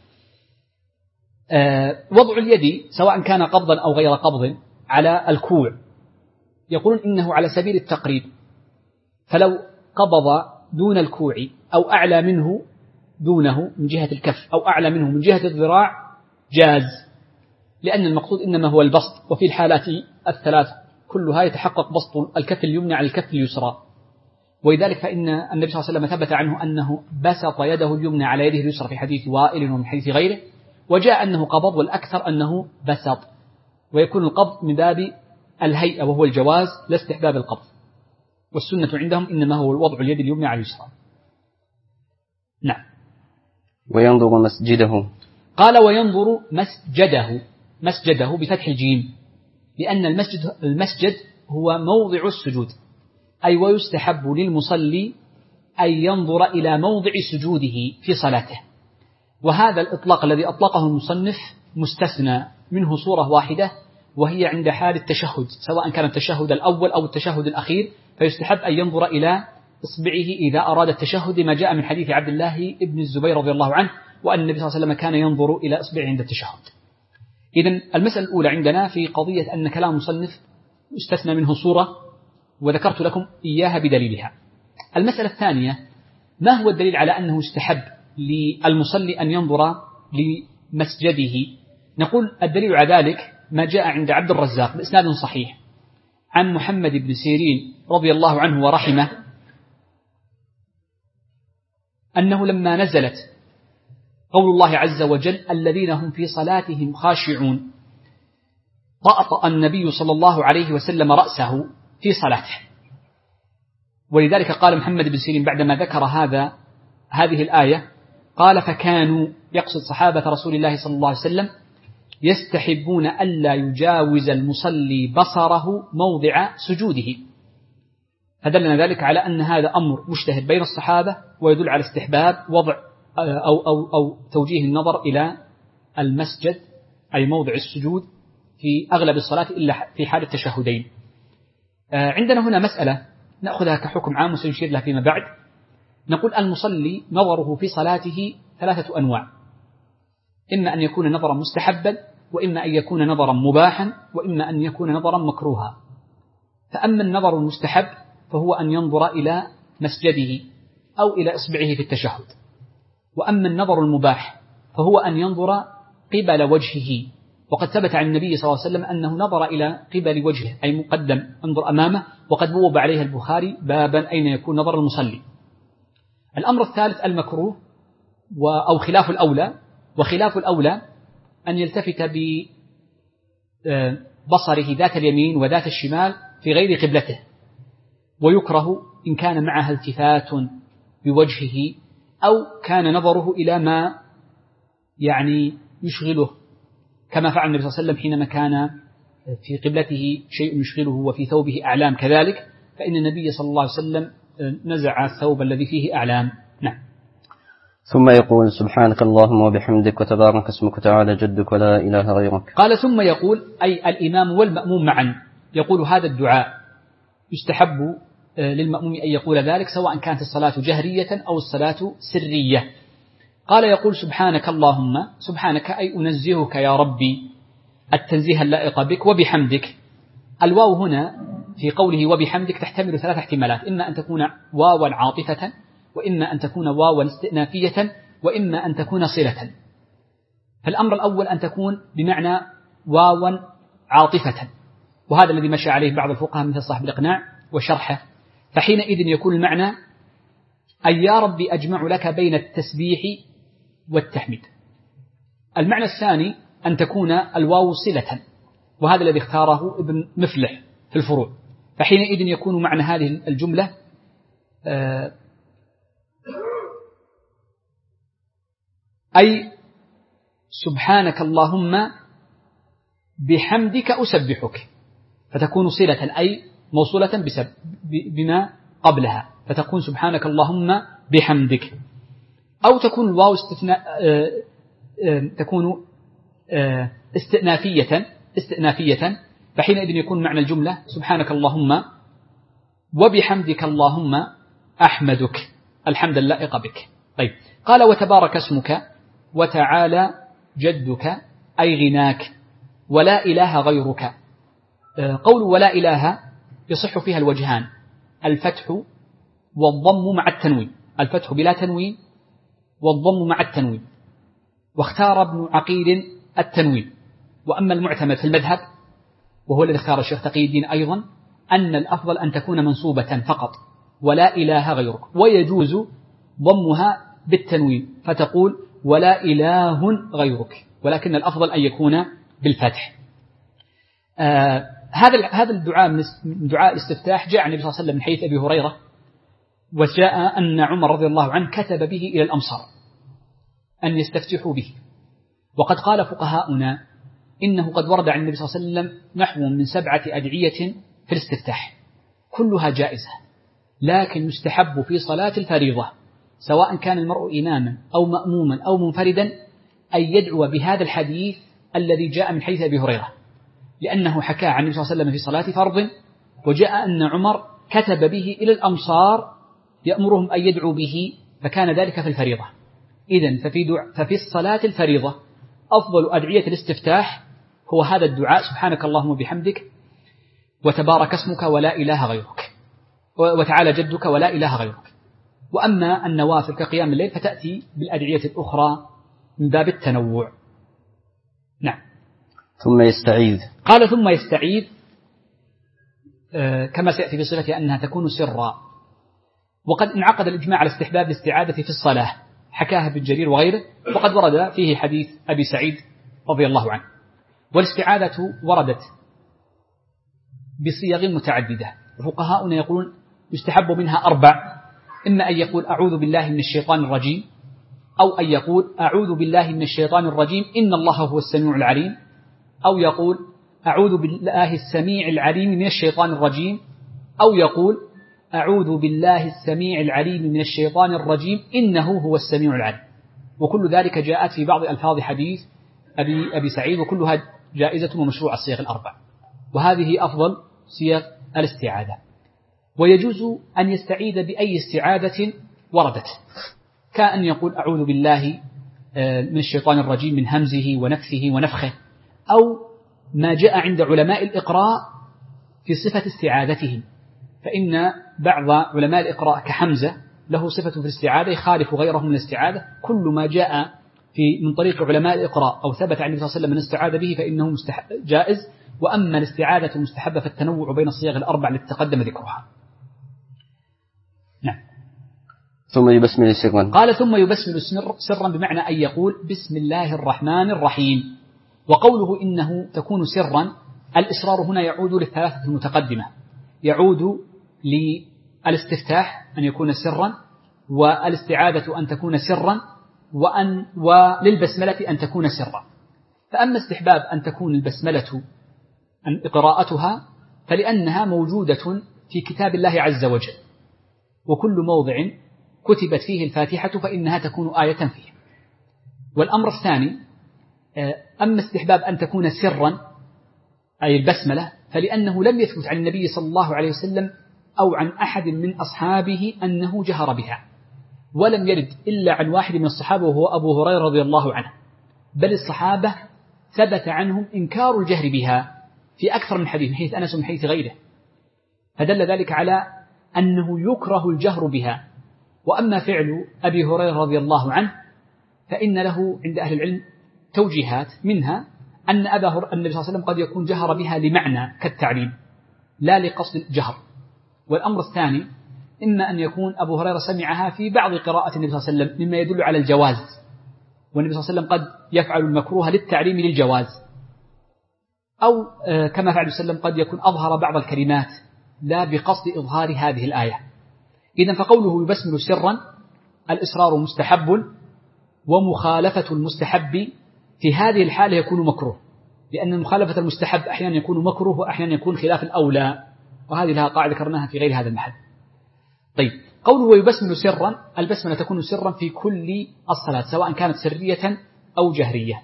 Speaker 2: وضع اليد سواء كان قبضا أو غير قبض على الكوع يقولون إنه على سبيل التقريب، فلو قبض دون الكوع أو أعلى منه دونه من جهة الكف أو أعلى منه من جهة الذراع جاز، لأن المقصود إنما هو البسط، وفي الحالات الثلاث كلها يتحقق بسط الكف اليمنى على الكف اليسرى. ولذلك فإن النبي صلى الله عليه وسلم ثبت عنه أنه بسط يده اليمنى على يده اليسرى في حديث وائل ومن حديث غيره، وجاء أنه قبض، والأكثر أنه بسط، ويكون القبض من باب الهيئة وهو الجواز لا استحباب القبض، والسنة عندهم إنما هو وضع اليد اليمنى على اليسرى. نعم.
Speaker 1: وينظر مسجده،
Speaker 2: قال وينظر مسجده بفتح الجيم، لأن المسجد هو موضع السجود، أي ويستحب للمصلي أن ينظر إلى موضع سجوده في صلاته. وهذا الإطلاق الذي أطلقه المصنف مستثنى منه صورة واحدة، وهي عند حال التشهد، سواء كان التشهد الأول أو التشهد الأخير، فيستحب أن ينظر إلى إصبعه إذا أراد التشهد، ما جاء من حديث عبد الله بن الزبير رضي الله عنه، وأن النبي صلى الله عليه وسلم كان ينظر إلى إصبعه عند التشهد. إذن المسألة الأولى عندنا في قضية أن كلام المصنف استثنى منه صورة، وذكرت لكم إياها بدليلها. المسألة الثانية، ما هو الدليل على أنه استحب للمصلي أن ينظر لمسجده؟ نقول الدليل على ذلك ما جاء عند عبد الرزاق بإسناد صحيح عن محمد بن سيرين رضي الله عنه ورحمه أنه لما نزلت قول الله عز وجل الذين هم في صلاتهم خاشعون، طأطأ النبي صلى الله عليه وسلم رأسه في صلاته، ولذلك قال محمد بن سيرين بعدما ذكر هذه الآية قال فكانوا، يقصد صحابة رسول الله صلى الله عليه وسلم، يستحبون ألا يجاوز المصلي بصره موضع سجوده، فدلنا ذلك على أن هذا أمر مشتهر بين الصحابة، ويدل على استحباب وضع أو توجيه النظر إلى المسجد أي موضع السجود في أغلب الصلاة إلا في حال التشهدين. عندنا هنا مسألة نأخذها كحكم عام وسنشير لها فيما بعد. نقول المصلي نظره في صلاته 3 أنواع، إما أن يكون نظرا مستحبا، وإما أن يكون نظرا مباحا، وإما أن يكون نظرا مكروها. فأما النظر المستحب فهو أن ينظر إلى مسجده أو إلى إصبعه في التشهد، وأما النظر المباح فهو أن ينظر قبل وجهه، وقد ثبت عن النبي صلى الله عليه وسلم أنه نظر إلى قبل وجهه أي مقدم انظر أمامه، وقد بوب عليه البخاري بابا أين يكون نظر المصلي. الأمر الثالث المكروه أو خلاف الأولى، وخلاف الأولى أن يلتفت ببصره ذات اليمين وذات الشمال في غير قبلته، ويكره إن كان معها التفات بوجهه أو كان نظره إلى ما يعني يشغله، كما فعل النبي صلى الله عليه وسلم حينما كان في قبلته شيء يشغله وفي ثوبه أعلام كذلك، فإن النبي صلى الله عليه وسلم نزع الثوب الذي فيه أعلام. نعم.
Speaker 1: ثم يقول سبحانك اللهم وبحمدك وتبارك اسمك وتعالى جدك ولا إله غيرك.
Speaker 2: قال ثم يقول أي الإمام والمأموم معا يقول هذا الدعاء، يستحب للمأموم أن يقول ذلك سواء كانت الصلاة جهرية أو الصلاة سرية. قال يقول سبحانك اللهم، سبحانك أي أنزهك يا ربي التنزيه اللائق بك وبحمدك. الواو هنا في قوله وبحمدك تحتمل ثلاث احتمالات، إما أن تكون واوا عاطفة، وإما أن تكون واوا استئنافية، وإما أن تكون صلة. فالأمر الأول أن تكون بمعنى واوا عاطفة، وهذا الذي مشى عليه بعض الفقهاء مثل صاحب الإقناع وشرحه، فحينئذ يكون المعنى أي يا ربي أجمع لك بين التسبيح والتحميد. المعنى الثاني أن تكون الواو صلة، وهذا الذي اختاره ابن مفلح في الفروع، فحينئذ يكون معنى هذه الجملة أي سبحانك اللهم بحمدك أسبحك، فتكون صلة أي موصولة بما قبلها، فتكون سبحانك اللهم بحمدك. أو تكون الواو تكون استئنافية، فحينئذ يكون معنى الجملة سبحانك اللهم وبحمدك اللهم أحمدك الحمد اللائق بك. طيب، قال وتبارك اسمك وتعالى جدك أي غناك ولا إله غيرك. قول ولا إله يصح فيها الوجهان، الفتح والضم مع التنوين، الفتح بلا تنوين والضم مع التنوين، واختار ابن عقيل التنوين. وأما المعتمد في المذهب وهو الذي اختار الشيخ تقي الدين أيضا أن الأفضل أن تكون منصوبة فقط ولا إله غيرك، ويجوز ضمها بالتنوين فتقول ولا إله غيرك، ولكن الأفضل أن يكون بالفتح. هذا الدعاء من دعاء الاستفتاح جاء عن النبي صلى الله عليه وسلم من حديث أبي هريرة، وجاء أن عمر رضي الله عنه كتب به إلى الأمصار أن يستفتحوا به. وقد قال فقهاؤنا إنه قد ورد عن النبي صلى الله عليه وسلم نحو من 7 أدعية في الاستفتاح كلها جائزة، لكن يستحب في صلاة الفريضة سواء كان المرء إماما أو مأموما أو منفردا أن يدعو بهذا الحديث الذي جاء من حديث أبي هريرة، لأنه حكى عن النبي صلى الله عليه وسلم في صلاة فرض، وجاء أن عمر كتب به إلى الأمصار يأمرهم أن يدعوا به، فكان ذلك في الفريضة. إذن ففي الصلاة الفريضة أفضل أدعية الاستفتاح هو هذا الدعاء سبحانك اللهم وبحمدك وتبارك اسمك ولا إله غيرك وتعالى جدك ولا إله غيرك. وأما النوافل كقيام الليل فتأتي بالأدعية الأخرى من باب التنوع. نعم.
Speaker 1: ثم يستعيذ.
Speaker 2: قال ثم يستعيذ كما سيأتي في صفتها أنها تكون سرا، وقد انعقد الإجماع على استحباب الاستعاذة في الصلاة، حكاها ابن جرير وغيره، وقد ورد فيه حديث أبي سعيد رضي الله عنه. والاستعاذة وردت بصيغ متعددة، وفقهاؤنا يقولون يستحب منها 4، إما أن يقول أعوذ بالله من الشيطان الرجيم، أو أن يقول أعوذ بالله من الشيطان الرجيم إن الله هو السميع العليم، أو يقول أعوذ بالله السميع العليم من الشيطان الرجيم، أو يقول أعوذ بالله السميع العليم من الشيطان الرجيم إنه هو السميع العليم. وكل ذلك جاءت في بعض ألفاظ حديث أبي سعيد، وكلها جائزة ومشروع الصيغ ال4، وهذه أفضل صيغ الاستعاذة. ويجوز أن يستعيذ بأي استعاذة وردت، كأن يقول أعوذ بالله من الشيطان الرجيم من همزه ونفثه ونفخه، أو ما جاء عند علماء الإقراء في صفة استعاذتهم، فإن بعض علماء الإقراء كحمزة له صفة في الاستعاذة يخالف غيره من الاستعاذة. كل ما جاء من طريق علماء الإقراء أو ثبت عن النبي صلى الله عليه وسلم من استعاذ به فإنه جائز. وأما الاستعاذة المستحبة فالتنوع بين الصيغ ال4 التي تقدم ذكرها. نعم.
Speaker 1: ثم يبسمل سرا.
Speaker 2: قال ثم يبسمل سرا بمعنى أن يقول بسم الله الرحمن الرحيم. وقوله إنه تكون سرا، الإسرار هنا يعود للثلاثة المتقدمة، يعود للاستفتاح أن يكون سرا، والاستعاذة أن تكون سرا، وللبسملة أن تكون سرا. فأما استحباب أن تكون البسملة قراءتها فلأنها موجودة في كتاب الله عز وجل، وكل موضع كتبت فيه الفاتحة فإنها تكون آية فيه. والأمر الثاني، أما استحباب أن تكون سرا أي البسملة فلأنه لم يثبت عن النبي صلى الله عليه وسلم أو عن أحد من أصحابه أنه جهر بها، ولم يرد إلا عن واحد من الصحابة وهو أبو هريرة رضي الله عنه، بل الصحابة ثبت عنهم إنكار الجهر بها في أكثر من حديث، من حيث أنس ومن حيث غيره، فدل ذلك على أنه يكره الجهر بها. وأما فعل أبي هريرة رضي الله عنه فإن له عند أهل العلم توجيهات، منها أن النبي صلى الله عليه وسلم قد يكون جهر بها لمعنى كالتعليم لا لقصد الجهر. والأمر الثاني إما أن يكون أبو هريرة سمعها في بعض قراءة النبي صلى الله عليه وسلم مما يدل على الجواز، والنبي صلى الله عليه وسلم قد يفعل المكروه للتعليم للجواز، أو كما فعل وسلم قد يكون أظهر بعض الكلمات لا بقصد إظهار هذه الآية. إذن فقوله يبسمل سرا الإصرار مستحب، ومخالفة المستحب في هذه الحالة يكون مكروه، لأن مخالفة المستحب أحيانا يكون مكروه وأحيانا يكون خلاف الأولى، وهذه لها قاعدة ذكرناها في غير هذا المحل. طيب، قوله ويبسمل سرا، البسملة تكون سرا في كل الصلاة سواء كانت سرية أو جهرية.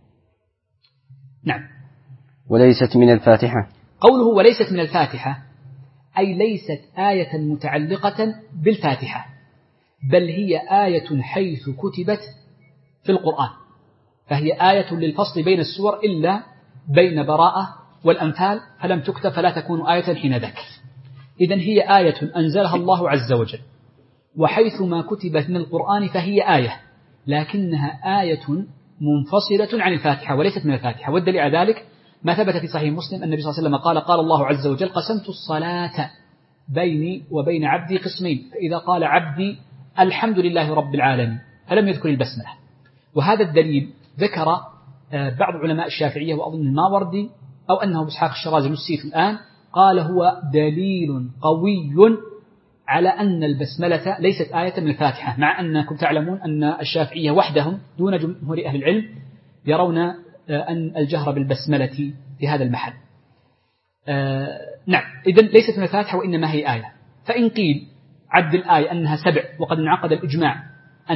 Speaker 2: نعم.
Speaker 1: وليست من الفاتحة،
Speaker 2: قوله وليست من الفاتحة أي ليست آية متعلقة بالفاتحة، بل هي آية حيث كتبت في القرآن، فهي آية للفصل بين السور إلا بين براءة والأنفال فلم تكتب فلا تكون آية حين ذاك. إذن هي آية أنزلها الله عز وجل، وحيث ما كتبت من القرآن فهي آية، لكنها آية منفصلة عن الفاتحة وليست من الفاتحة. والدليل على ذلك ما ثبت في صحيح مسلم النبي صلى الله عليه وسلم قال الله عز وجل قسمت الصلاة بيني وبين عبدي قسمين، فإذا قال عبدي الحمد لله رب العالمين فلم يذكر البسملة. وهذا الدليل ذكر بعض علماء الشافعية وأظن الماوردي أو أنه إسحاق الشرازي نسيت الآن، قال هو دليل قوي على أن البسملة ليست آية من الفاتحة، مع أنكم تعلمون أن الشافعية وحدهم دون جمهور أهل العلم يرون أن الجهر بالبسملة في هذا المحل. نعم، إذن ليست من الفاتحة وإنما هي آية. فإن قيل عد الآية أنها 7 وقد انعقد الإجماع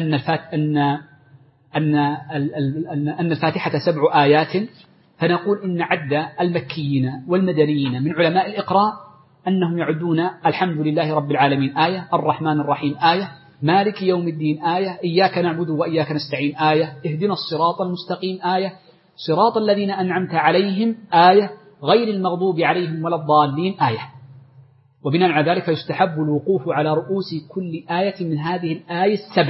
Speaker 2: أن الفاتحة 7 آيات، فنقول إن عد المكيين والمدنيين من علماء الإقراء أنهم يعدون الحمد لله رب العالمين آية، الرحمن الرحيم آية، مالك يوم الدين آية، إياك نعبد وإياك نستعين آية، اهدنا الصراط المستقيم آية، صراط الذين أنعمت عليهم آية، غير المغضوب عليهم ولا الضالين آية. وبناء على ذلك يستحب الوقوف على رؤوس كل آية من هذه الآية 7،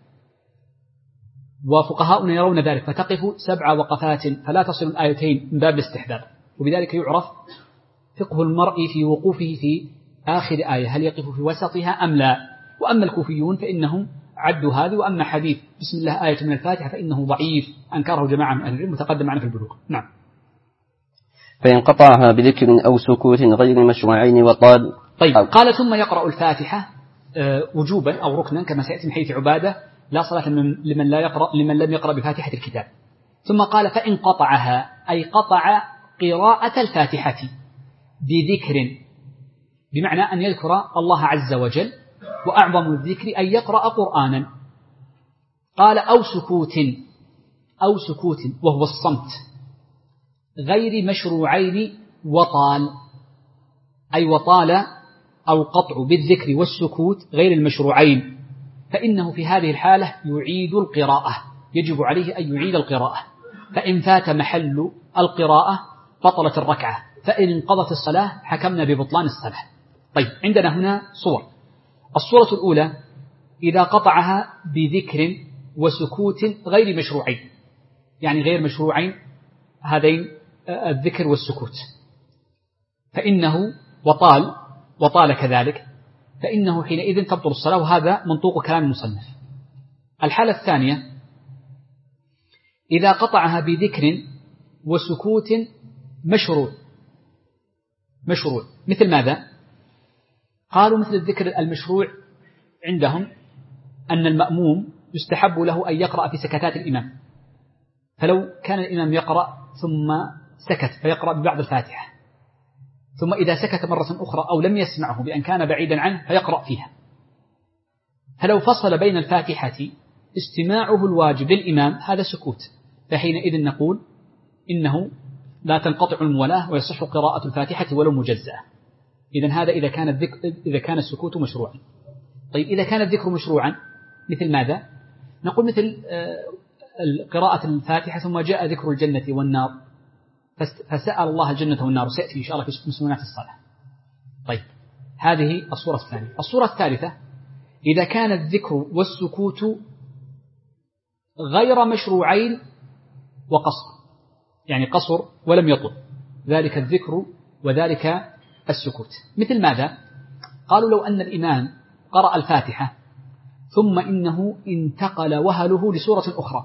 Speaker 2: وفقهاؤنا يرون ذلك، فتقف 7 وقفات فلا تصل الآيتين من باب الاستحباب. وبذلك يعرف فقه المرء في وقوفه في آخر آية، هل يقف في وسطها أم لا. وأما الكوفيون فإنهم عدوا هذه، وأما حديث بسم الله آية من الفاتحة فإنه ضعيف أنكره جماعة من أهل العلم متقدم معنا في البلوغ. نعم.
Speaker 1: فإن قطعها بذكر أو سكوت غير مشروعين وقال.
Speaker 2: طيب، قال ثم يقرأ الفاتحة وجوبا أو ركنا كما سيأتي من حيث عبادة لا صلاة لمن لم يقرأ بفاتحة الكتاب. ثم قال فإن قطعها أي قطع قراءة الفاتحة بذكر، بمعنى أن يذكر الله عز وجل، وأعظم الذكر أن يقرأ قرآنا. قال أو سكوت وهو الصمت غير مشروعين وطال، أي وطال أو قطع بالذكر والسكوت غير المشروعين، فإنه في هذه الحالة يعيد القراءة، يجب عليه أن يعيد القراءة. فإن فات محل القراءة بطلت الركعة، فإن انقضت الصلاة حكمنا ببطلان الصلاة. طيب، عندنا هنا صور. الصورة الأولى إذا قطعها بذكر وسكوت غير مشروعين، يعني غير مشروعين هذين الذكر والسكوت، فإنه وطال كذلك، فإنه حينئذ تبطل الصلاة، وهذا منطوق كلام المصنف. الحالة الثانية إذا قطعها بذكر وسكوت مشروع، مثل ماذا؟ قالوا مثل الذكر المشروع عندهم أن المأموم يستحب له أن يقرأ في سكتات الإمام، فلو كان الإمام يقرأ ثم سكت فيقرأ ببعض الفاتحة، ثم إذا سكت مرة أخرى أو لم يسمعه بأن كان بعيدا عنه فيقرأ فيها، فلو فصل بين الفاتحة استماعه الواجب للإمام هذا سكوت، فحينئذ نقول إنه لا تنقطع المولاة ويصح قراءة الفاتحة ولو مجزأة. إذن هذا إذا كان السكوت مشروعا. طيب إذا كان الذكر مشروعا مثل ماذا؟ نقول مثل قراءة الفاتحة ثم جاء ذكر الجنة والنار فسأل الله الجنة والنار، سيأتي إن شاء الله في مسنونات الصلاة. طيب هذه الصورة الثانية. الصورة الثالثة إذا كان الذكر والسكوت غير مشروعين وقصر، يعني قصر ولم يطل، ذلك الذكر وذلك السكوت. مثل ماذا؟ قالوا لو أن الإمام قرأ الفاتحة ثم إنه انتقل وهله لسورة أخرى،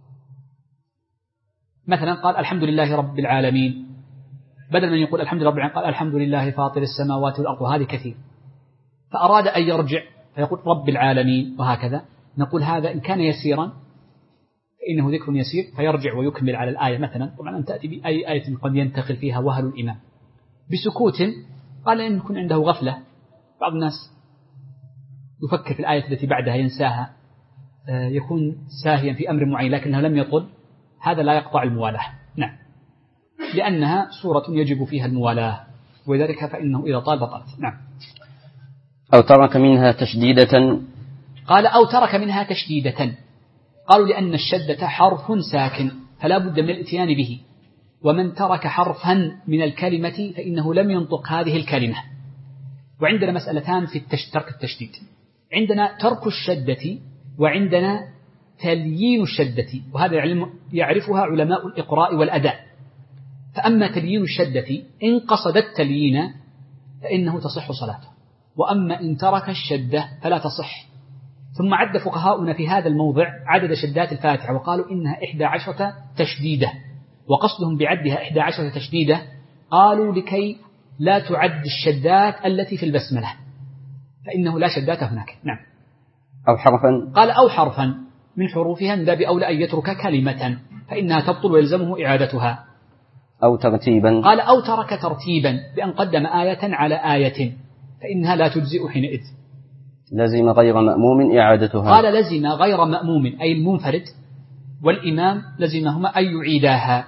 Speaker 2: مثلا قال الحمد لله رب العالمين، بدل من يقول الحمد لله رب العالمين قال الحمد لله فاطر السماوات والأرض، وهذه كثير، فأراد أن يرجع فيقول رب العالمين وهكذا، نقول هذا إن كان يسيرا فإنه ذكر يسير فيرجع ويكمل على الآية، مثلا طبعا أن تأتي بأي آية قد ينتقل فيها وهل الإمام. بسكوت قال إن يكون عنده غفلة، بعض الناس يفكر في الآية التي بعدها ينساها، يكون ساهيا في أمر معين لكنه لم يطل، هذا لا يقطع الموالاة. نعم، لأنها سورة يجب فيها الموالاة، وذلك فإنه إذا طال بطلت. نعم.
Speaker 1: أو ترك منها تشديدة.
Speaker 2: قال أو ترك منها تشديدة، قالوا لأن الشدة حرف ساكن فلا بد من الاتيان به، ومن ترك حرفا من الكلمة فإنه لم ينطق هذه الكلمة. وعندنا مسألتان في ترك التشديد، عندنا ترك الشدة وعندنا تليين الشدة، وهذا يعرفها علماء الإقراء والأداء. فأما تليين الشدة إن قصد التليين فإنه تصح صلاته، وأما إن ترك الشدة فلا تصح. ثم عد فقهاؤنا في هذا الموضع عدد شدات الفاتحة وقالوا إنها 11 تشديدة، وقصدهم بعدها 11 تشديدة قالوا لكي لا تعد الشدات التي في البسملة، فإنه لا شدات هناك. نعم.
Speaker 1: أو حرفا،
Speaker 2: قال أو حرفا من حروفها من باب أولى أن يترك كلمة فإنها تبطل ويلزمه إعادتها.
Speaker 1: أو ترتيبا،
Speaker 2: قال أو ترك ترتيبا بأن قدم آية على آية فإنها لا تجزئ حينئذ.
Speaker 1: لزم غير مأموم إعادتها.
Speaker 2: قال لزم غير مأموم أي المنفرد والإمام لزمهما أن يعيداها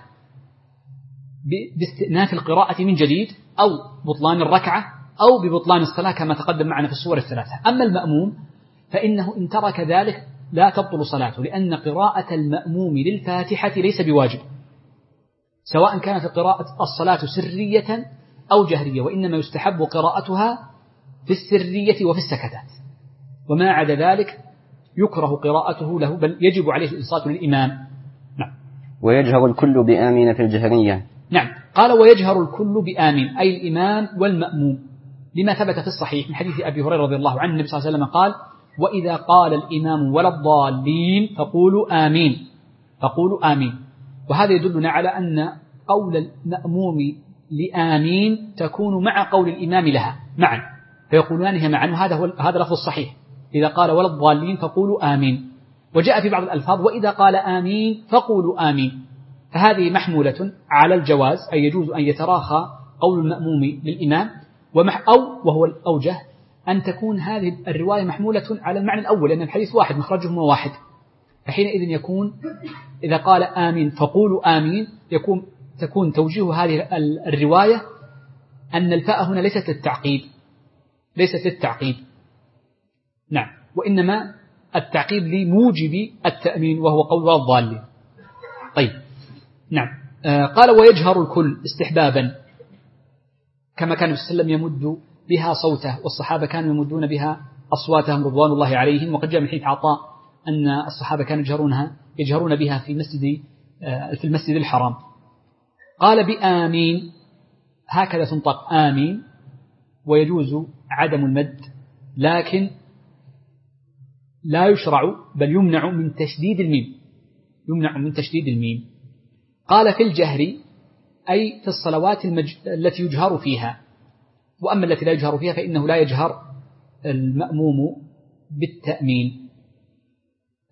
Speaker 2: باستئناف القراءة من جديد، أو بطلان الركعة، أو ببطلان الصلاة كما تقدم معنا في الصور الثلاثة. أما المأموم فإنه إن ترك ذلك لا تبطل صلاته، لأن قراءة المأموم للفاتحة ليس بواجب، سواء كانت قراءة الصلاة سرية أو جهرية، وإنما يستحب قراءتها في السرية وفي السكتات، وما عدا ذلك يكره قراءته له، بل يجب عليه الإنصات للإمام. نعم.
Speaker 1: ويجهر الكل بآمين في الجهرية.
Speaker 2: نعم. قال ويجهر الكل بآمين أي الإمام والمأموم، لما ثبت في الصحيح من حديث أبي هريرة رضي الله عنه النبي صلى الله عليه وسلم قال وإذا قال الإمام ولا الضالين فقولوا آمين، فقولوا آمين. وهذا يدلنا على أن قول المأموم لآمين تكون مع قول الإمام لها معا، فيقولانها معا، وهذا لفظ الصحيح، إذا قال ولا الضالين فقولوا آمين. وجاء في بعض الألفاظ وإذا قال آمين فقولوا آمين، فهذه محمولة على الجواز، أي يجوز أن يتراخى قول المأموم للإمام، أو وهو الأوجه أن تكون هذه الرواية محمولة على المعنى الأول، لأن الحديث واحد مخرجهما واحد، فحينئذ يكون إذا قال آمين فقولوا آمين تكون توجيه هذه الرواية أن الفاء هنا ليست للتعقيب، نعم، وإنما التعقيب لموجب التأمين وهو قول الضالين. طيب. نعم. قال ويجهر الكل استحبابا، كما كان النبي صلى الله عليه وسلم يمد بها صوته، والصحابة كانوا يمدون بها أصواتهم رضوان الله عليهم، وقد جاء من حديث عطاء أن الصحابة كانوا يجهرون بها في المسجد الحرام. قال بآمين، هكذا تنطق آمين، ويجوز عدم المد، لكن لا يشرع بل يمنع من تشديد الميم. قال في الجهر أي في الصلوات التي يجهر فيها، وأما التي لا يجهر فيها فإنه لا يجهر المأموم بالتأمين.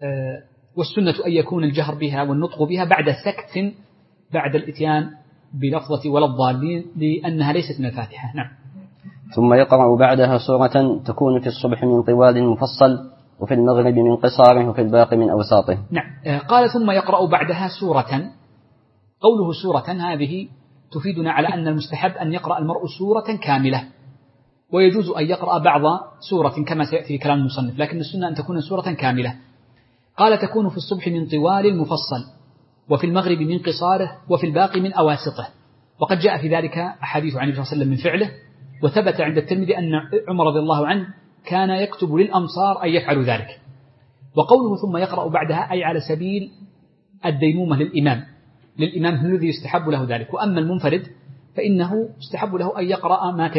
Speaker 2: والسنة أن يكون الجهر بها والنطق بها بعد سكت بعد الإتيان بلفظة ولا الضالين لأنها ليست من الفاتحة. نعم.
Speaker 1: ثم يقرأ بعدها سورة تكون في الصبح من طوال مفصل وفي المغرب من قصاره وفي الباقي من أوساطه.
Speaker 2: نعم. قال ثم يقرأ بعدها سورة. قوله سورة هذه تفيدنا على أن المستحب أن يقرأ المرء سورة كاملة، ويجوز أن يقرأ بعض سورة كما سيأتي في كلام المصنف، لكن السنة أن تكون سورة كاملة. قال تكون في الصبح من طوال مفصل وفي المغرب من قصاره وفي الباقي من أواسطه. وقد جاء في ذلك أحاديث عن النبي صلى الله عليه وسلم من فعله، وثبت عند الترمذي أن عمر رضي الله عنه كان يكتب للأمصار أن يفعلوا ذلك. وقوله ثم يقرأ بعدها أي على سبيل الديمومة للإمام هو الذي يستحب له ذلك. وأما المنفرد فإنه يستحب له أن يقرأ ما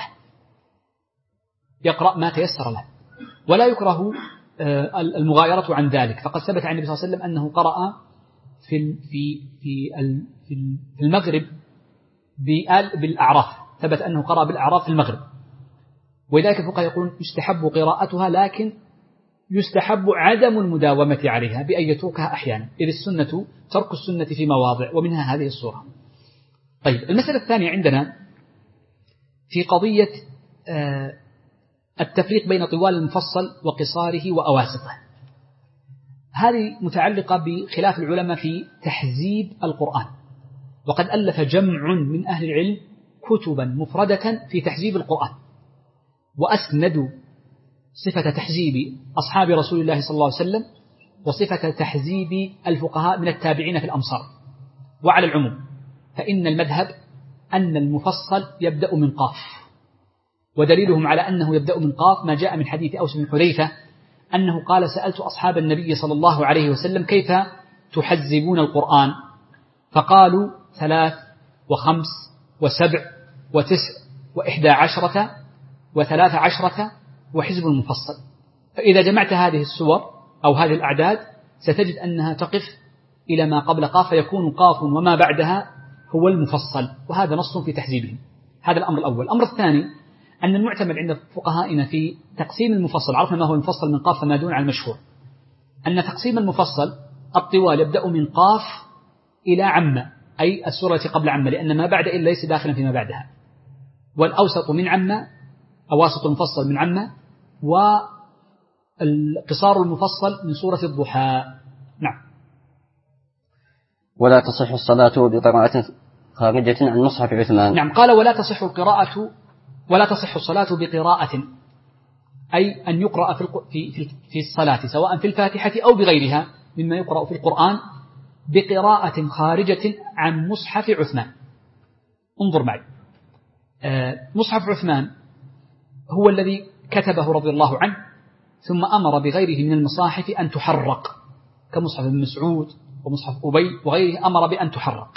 Speaker 2: تيسر له ولا يكره المغايرة عن ذلك، فقد ثبت عن النبي صلى الله عليه وسلم أنه قرأ في المغرب بالأعراف، ثبت أنه قرأ بالأعراف في المغرب. ولذلك الفقهاء يقولون يستحب قراءتها، لكن يستحب عدم المداومة عليها بأن يتركها أحيانا، إذ السنة ترك السنة في مواضع ومنها هذه الصورة. طيب، المسألة الثانية عندنا في قضية التفريق بين طوال المفصل وقصاره وأواسطه. هذه متعلقة بخلاف العلماء في تحزيب القرآن، وقد ألف جمع من أهل العلم كتبا مفردة في تحزيب القرآن، وأسندوا صفة تحزيب أصحاب رسول الله صلى الله عليه وسلم وصفة تحزيب الفقهاء من التابعين في الأمصار. وعلى العموم فإن المذهب أن المفصل يبدأ من قاف، ودليلهم على أنه يبدأ من قاف ما جاء من حديث أوس بن حذيفة أنه قال سألت أصحاب النبي صلى الله عليه وسلم كيف تحزبون القرآن؟ فقالوا 3 و5 و7 و9 و11 و13 وحزب المفصل. فإذا جمعت هذه السور أو هذه الأعداد ستجد أنها تقف إلى ما قبل قاف، فيكون قاف وما بعدها هو المفصل، وهذا نص في تحزيبهم. هذا الأمر الأول. الأمر الثاني أن المعتمد عند فقهائنا في تقسيم المفصل، عرفنا ما هو المفصل من قاف فما دون على المشهور، أن تقسيم المفصل الطوال يبدأ من قاف إلى عمة، أي السورة التي قبل عمة، لأن ما بعد إلا ليس داخلا فيما بعدها. والأوسط من عمة، أواسط المفصل من عمة، والقصار المفصل من سورة الضحى. نعم.
Speaker 1: ولا تصح الصلاة بقراءة خارجة عن مصحف عثمان.
Speaker 2: نعم. قال ولا تصح الصلاة بقراءة، أي أن يقرأ في الصلاة سواء في الفاتحة أو بغيرها مما يقرأ في القرآن بقراءة خارجة عن مصحف عثمان. انظر معي، مصحف عثمان هو الذي كتبه رضي الله عنه، ثم أمر بغيره من المصاحف أن تحرق، كمصحف ابن مسعود ومصحف أبي وغيره، أمر بأن تحرق.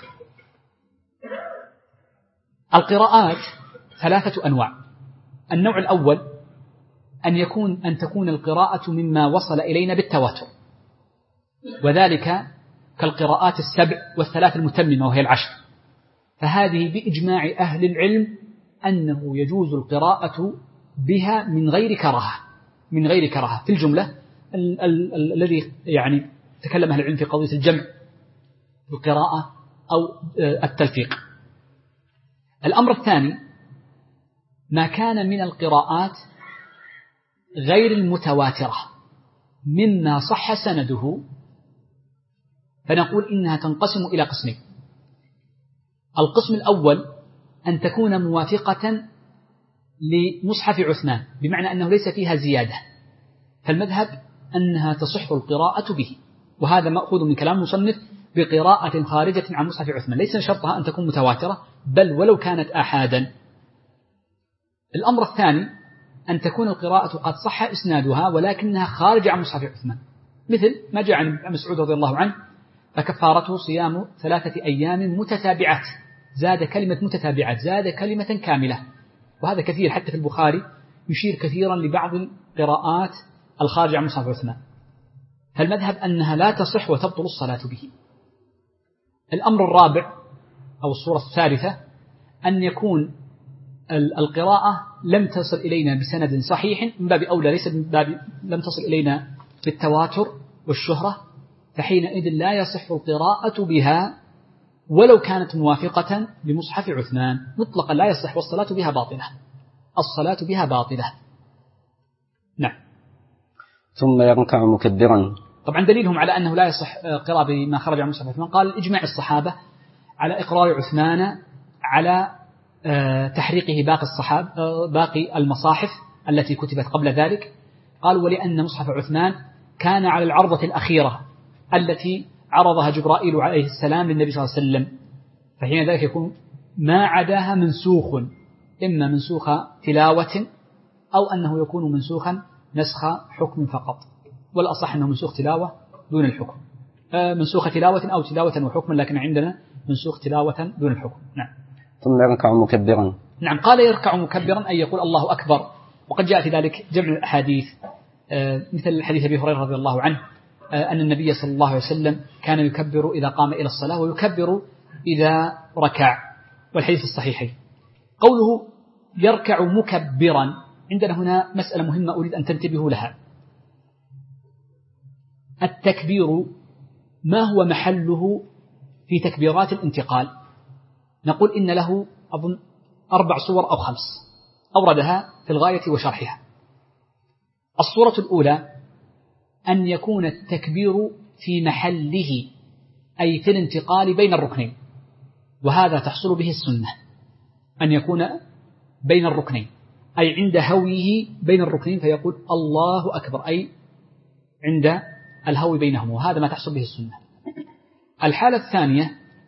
Speaker 2: القراءات 3 أنواع. النوع الأول أن تكون القراءة مما وصل إلينا بالتواتر، وذلك كالقراءات 7 و3 المتممة وهي 10، فهذه بإجماع أهل العلم أنه يجوز القراءة بها من غير كراهة. في الجملة الذي يعني تكلم أهل العلم في قضية الجمع بالقراءة أو التلفيق. الأمر الثاني ما كان من القراءات غير المتواترة مما صح سنده، فنقول إنها تنقسم إلى قسمين. القسم الأول أن تكون موافقة لمصحف عثمان، بمعنى أنه ليس فيها زيادة، فالمذهب أنها تصح القراءة به، وهذا مأخوذ من كلام المصنف بقراءة خارجة عن مصحف عثمان، ليس شرطها أن تكون متواترة بل ولو كانت آحادا. الأمر الثاني أن تكون القراءة قد صح إسنادها ولكنها خارجة عن مصحف عثمان، مثل ما جاء عن مسعود رضي الله عنه فكفارته صيام 3 أيام متتابعات، زاد كلمة متتابعات، زاد كلمة كاملة، وهذا كثير حتى في البخاري يشير كثيرا لبعض القراءات الخارجة عن مصحف عثمان، فالمذهب أنها لا تصح وتبطل الصلاة به. الأمر الرابع أو الصورة الثالثة أن يكون القراءة لم تصل إلينا بسند صحيح، من باب أولى ليس من باب لم تصل إلينا بالتواتر، والشهرة فحينئذ لا يصح القراءة بها ولو كانت موافقة لمصحف عثمان مطلقا لا يصح، والصلاة بها باطلة، الصلاة بها باطلة. نعم.
Speaker 1: ثم يركع مكبرا.
Speaker 2: طبعا دليلهم على أنه لا يصح قراءة بما خرج عن مصحف عثمان قال إجماع الصحابة على إقرار عثمان على تحريقه باقي المصاحف التي كتبت قبل ذلك. قالوا ولأن مصحف عثمان كان على العرضة الأخيرة التي عرضها جبرائيل عليه السلام للنبي صلى الله عليه وسلم، فحين ذلك يكون ما عداها منسوخ، إما منسوخ تلاوة أو أنه يكون منسوخا نسخ حكم فقط، والأصح أنه منسوخ تلاوة دون الحكم، منسوخ تلاوة أو تلاوة وحكما، لكن عندنا منسوخ تلاوة دون الحكم. نعم.
Speaker 1: ثم يركع مكبرا.
Speaker 2: نعم. قال يركع مكبرا أي يقول الله أكبر، وقد جاء في ذلك جمع الأحاديث مثل حديث أبي هريرة رضي الله عنه أن النبي صلى الله عليه وسلم كان يكبر إذا قام إلى الصلاة ويكبر إذا ركع، والحديث الصحيحين. قوله يركع مكبرا، عندنا هنا مسألة مهمة أريد أن تنتبهوا لها. التكبير ما هو محله في تكبيرات الانتقال؟ نقول إن له أظن 4 صور أو 5 أوردها في الغاية وشرحها. الصورة الأولى أن يكون التكبير في محله أي في الانتقال بين الركنين، وهذا تحصل به السنة أن يكون بين الركنين أي عند هويه بين الركنين فيقول الله أكبر أي عند الهوي بينهما، وهذا ما تحصل به السنة. الحالة الثانية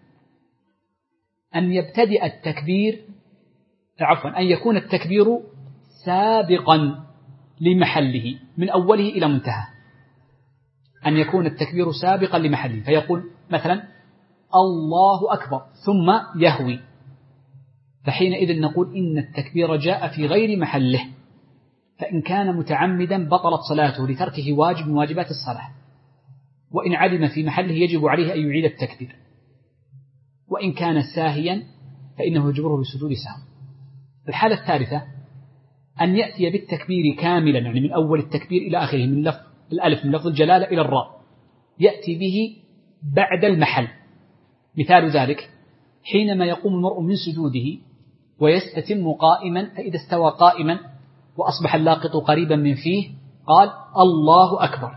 Speaker 2: أن يبتدئ التكبير أن يكون التكبير سابقا لمحله من أوله إلى منتهى، أن يكون التكبير سابقا لمحله فيقول مثلا الله أكبر ثم يهوي، فحينئذ نقول إن التكبير جاء في غير محله، فإن كان متعمدا بطلت صلاته لتركه واجب من واجبات الصلاة، وإن علم في محله يجب عليه أن يعيد التكبير، وإن كان ساهيا فإنه يجبره بسجود سهو. الحالة الثالثة أن يأتي بالتكبير كاملا، يعني من أول التكبير إلى آخره، من لفظ الألف من لفظ الجلالة إلى الراء، يأتي به بعد المحل. مثال ذلك حينما يقوم المرء من سجوده ويستتم قائما، فإذا استوى قائما وأصبح اللاقط قريبا من فيه قال الله أكبر،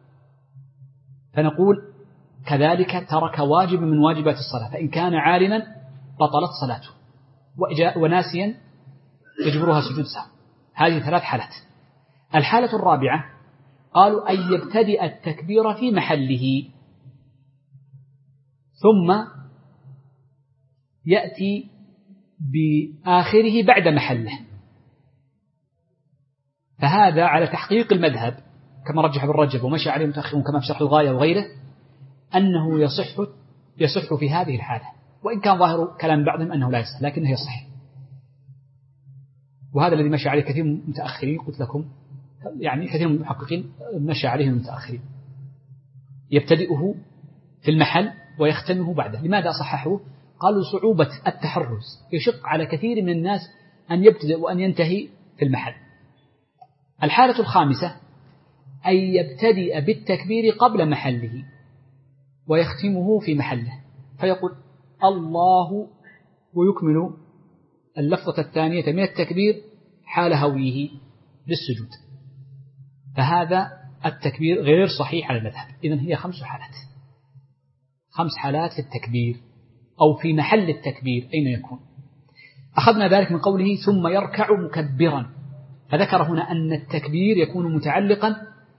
Speaker 2: فنقول كذلك ترك واجب من واجبات الصلاة، فإن كان عالما بطلت صلاته، وناسيا يجبرها سجود سهو. هذه 3 حالات. الحالة الرابعة قالوا أن يبتدئ التكبير في محله ثم يأتي بآخره بعد محله، فهذا على تحقيق المذهب كما رجح ابن رجب ومشى عليه متأخرون كما في شرح الغاية وغيره، أنه يصح في هذه الحالة، وإن كان ظاهر كلام بعضهم أنه لا يصح لكنه يصح، وهذا الذي مشى عليه كثير من المتأخرين. قلت لكم يعني كثير من المحققين مشى عليه المتأخرين، يبتدئه في المحل ويختمه بعده. لماذا صححوه؟ قالوا صعوبة التحرز، يشق على كثير من الناس أن يبتدئ وأن ينتهي في المحل. الحالة الخامسة أن يبتدئ بالتكبير قبل محله ويختمه في محله، فيقول الله ويكمل اللفظة الثانية من التكبير حال هويه للسجود، فهذا التكبير غير صحيح على المذهب. إذن هي 5 حالات، 5 حالات في التكبير أو في محل التكبير أين يكون. أخذنا ذلك من قوله ثم يركع مكبرا، فذكر هنا أن التكبير يكون متعلقا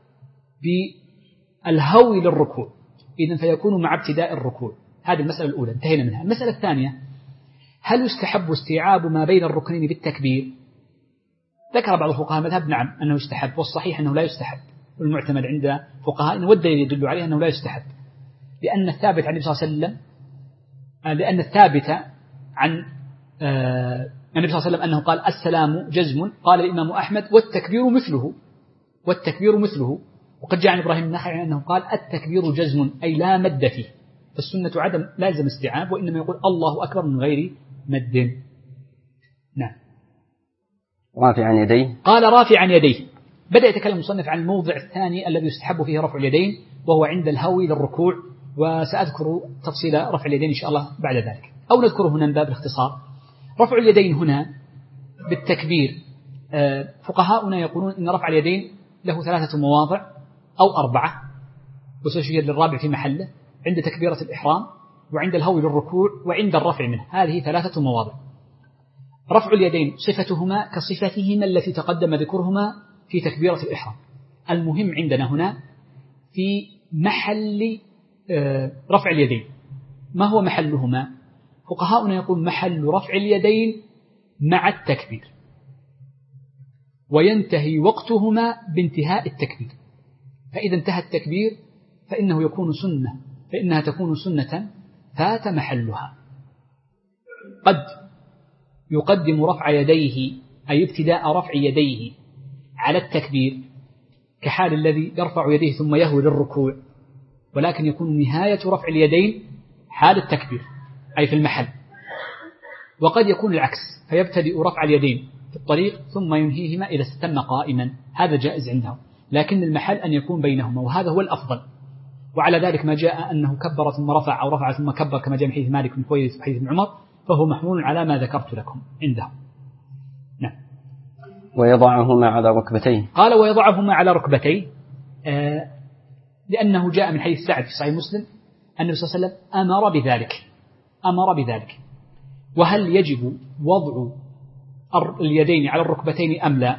Speaker 2: بالهوي للركوع، إذن فيكون مع ابتداء الركوع. هذه المسألة الأولى انتهينا منها. المسألة الثانية هل يستحب استيعاب ما بين الركنين بالتكبير؟ ذكر بعض الفقهاء مذهب نعم أنه يستحب، والصحيح أنه لا يستحب، والمعتمد عند فقهاء أنه والدليل يدل عليه أنه لا يستحب، لأن الثابت عن النبي صلى الله عليه وسلم لأن الثابت عن النبي صلى الله عليه وسلم أنه قال السلام جزم، قال الإمام أحمد والتكبير مثله، وقد جاء عن إبراهيم النخعي أنه قال التكبير جزم أي لا مد فيه، فالسنة عدم لازم استيعاب، وإنما يقول الله أكبر من غير مد. نعم.
Speaker 1: رافعا يديه،
Speaker 2: قال رافعا يديه، بدأ يتكلم المصنف عن الموضع الثاني الذي يستحب فيه رفع اليدين، وهو عند الهوي للركوع، وسأذكر تفصيل رفع اليدين إن شاء الله بعد ذلك، أو نذكره هنا من باب الاختصار. رفع اليدين هنا بالتكبير، فقهاؤنا يقولون إن رفع اليدين له 3 مواضع أو 4، وسيشير للرابع في محله، عند تكبيرة الإحرام وعند الهوي للركوع وعند الرفع منه. هذه 3 مواضع. رفع اليدين صفتهما كصفتهما التي تقدم ذكرهما في تكبيرة الإحرام. المهم عندنا هنا في محل رفع اليدين، ما هو محلهما؟ فقهاؤنا يقول محل رفع اليدين مع التكبير، وينتهي وقتهما بانتهاء التكبير. فإذا انتهى التكبير فإنها تكون سنة فات محلها. قد يقدم رفع يديه، أي ابتداء رفع يديه على التكبير، كحال الذي يرفع يديه ثم يهوي للركوع، ولكن يكون نهاية رفع اليدين حال التكبير أي في المحل. وقد يكون العكس، فيبتدئ رفع اليدين في الطريق ثم ينهيهما إذا استتم قائما، هذا جائز عندهم، لكن المحل أن يكون بينهما، وهذا هو الأفضل. وعلى ذلك ما جاء أنه كبر ثم رفع أو رفع ثم كبر، كما جاء من حديث مالك بن حويرث وحديث ابن عمر، فهو محمول على ما ذكرت لكم عندهم. نعم.
Speaker 1: ويضعهما على ركبتيه.
Speaker 2: قال ويضعهما على ركبتيه، لأنه جاء من حديث سعد في صحيح مسلم أن النبي صلى الله عليه وسلم أمر بذلك. وهل يجب وضع اليدين على الركبتين أم لا؟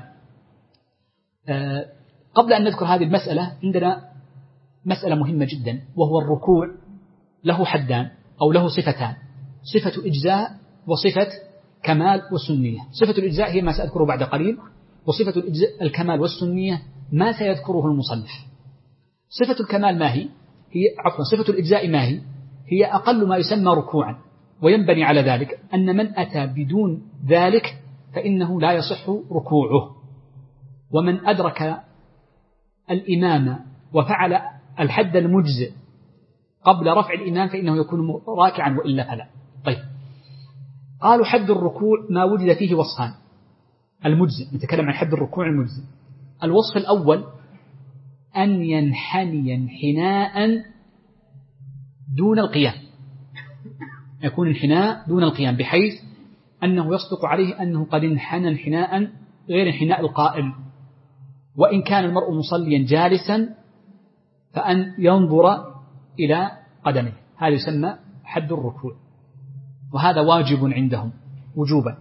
Speaker 2: قبل أن نذكر هذه المسألة عندنا مسألة مهمة جدا، وهو الركوع له حدان أو له صفتان: صفة إجزاء وصفة كمال والسنية. صفة الإجزاء هي ما سأذكره بعد قليل، وصفة الكمال والسنية ما سيذكره المصنف. صفة الكمال ما هي؟ صفة الإجزاء ما هي؟ هي أقل ما يسمى ركوعا، وينبني على ذلك أن من أتى بدون ذلك فإنه لا يصح ركوعه. ومن أدرك الإمام وفعل الحد المجزئ قبل رفع الإمام فإنه يكون راكعا وإلا فلا. طيب، قالوا حد الركوع ما وجد فيه وصفان: المجزئ، نتكلم عن حد الركوع المجزئ. الوصف الأول أن ينحني انحناء دون القيام، يكون انحناء دون القيام، بحيث أنه يصدق عليه أنه قد انحنى انحناء غير انحناء القائم. وإن كان المرء مصليا جالسا فأن ينظر إلى قدمه، هذا يسمى حد الركوع، وهذا واجب عندهم وجوبا.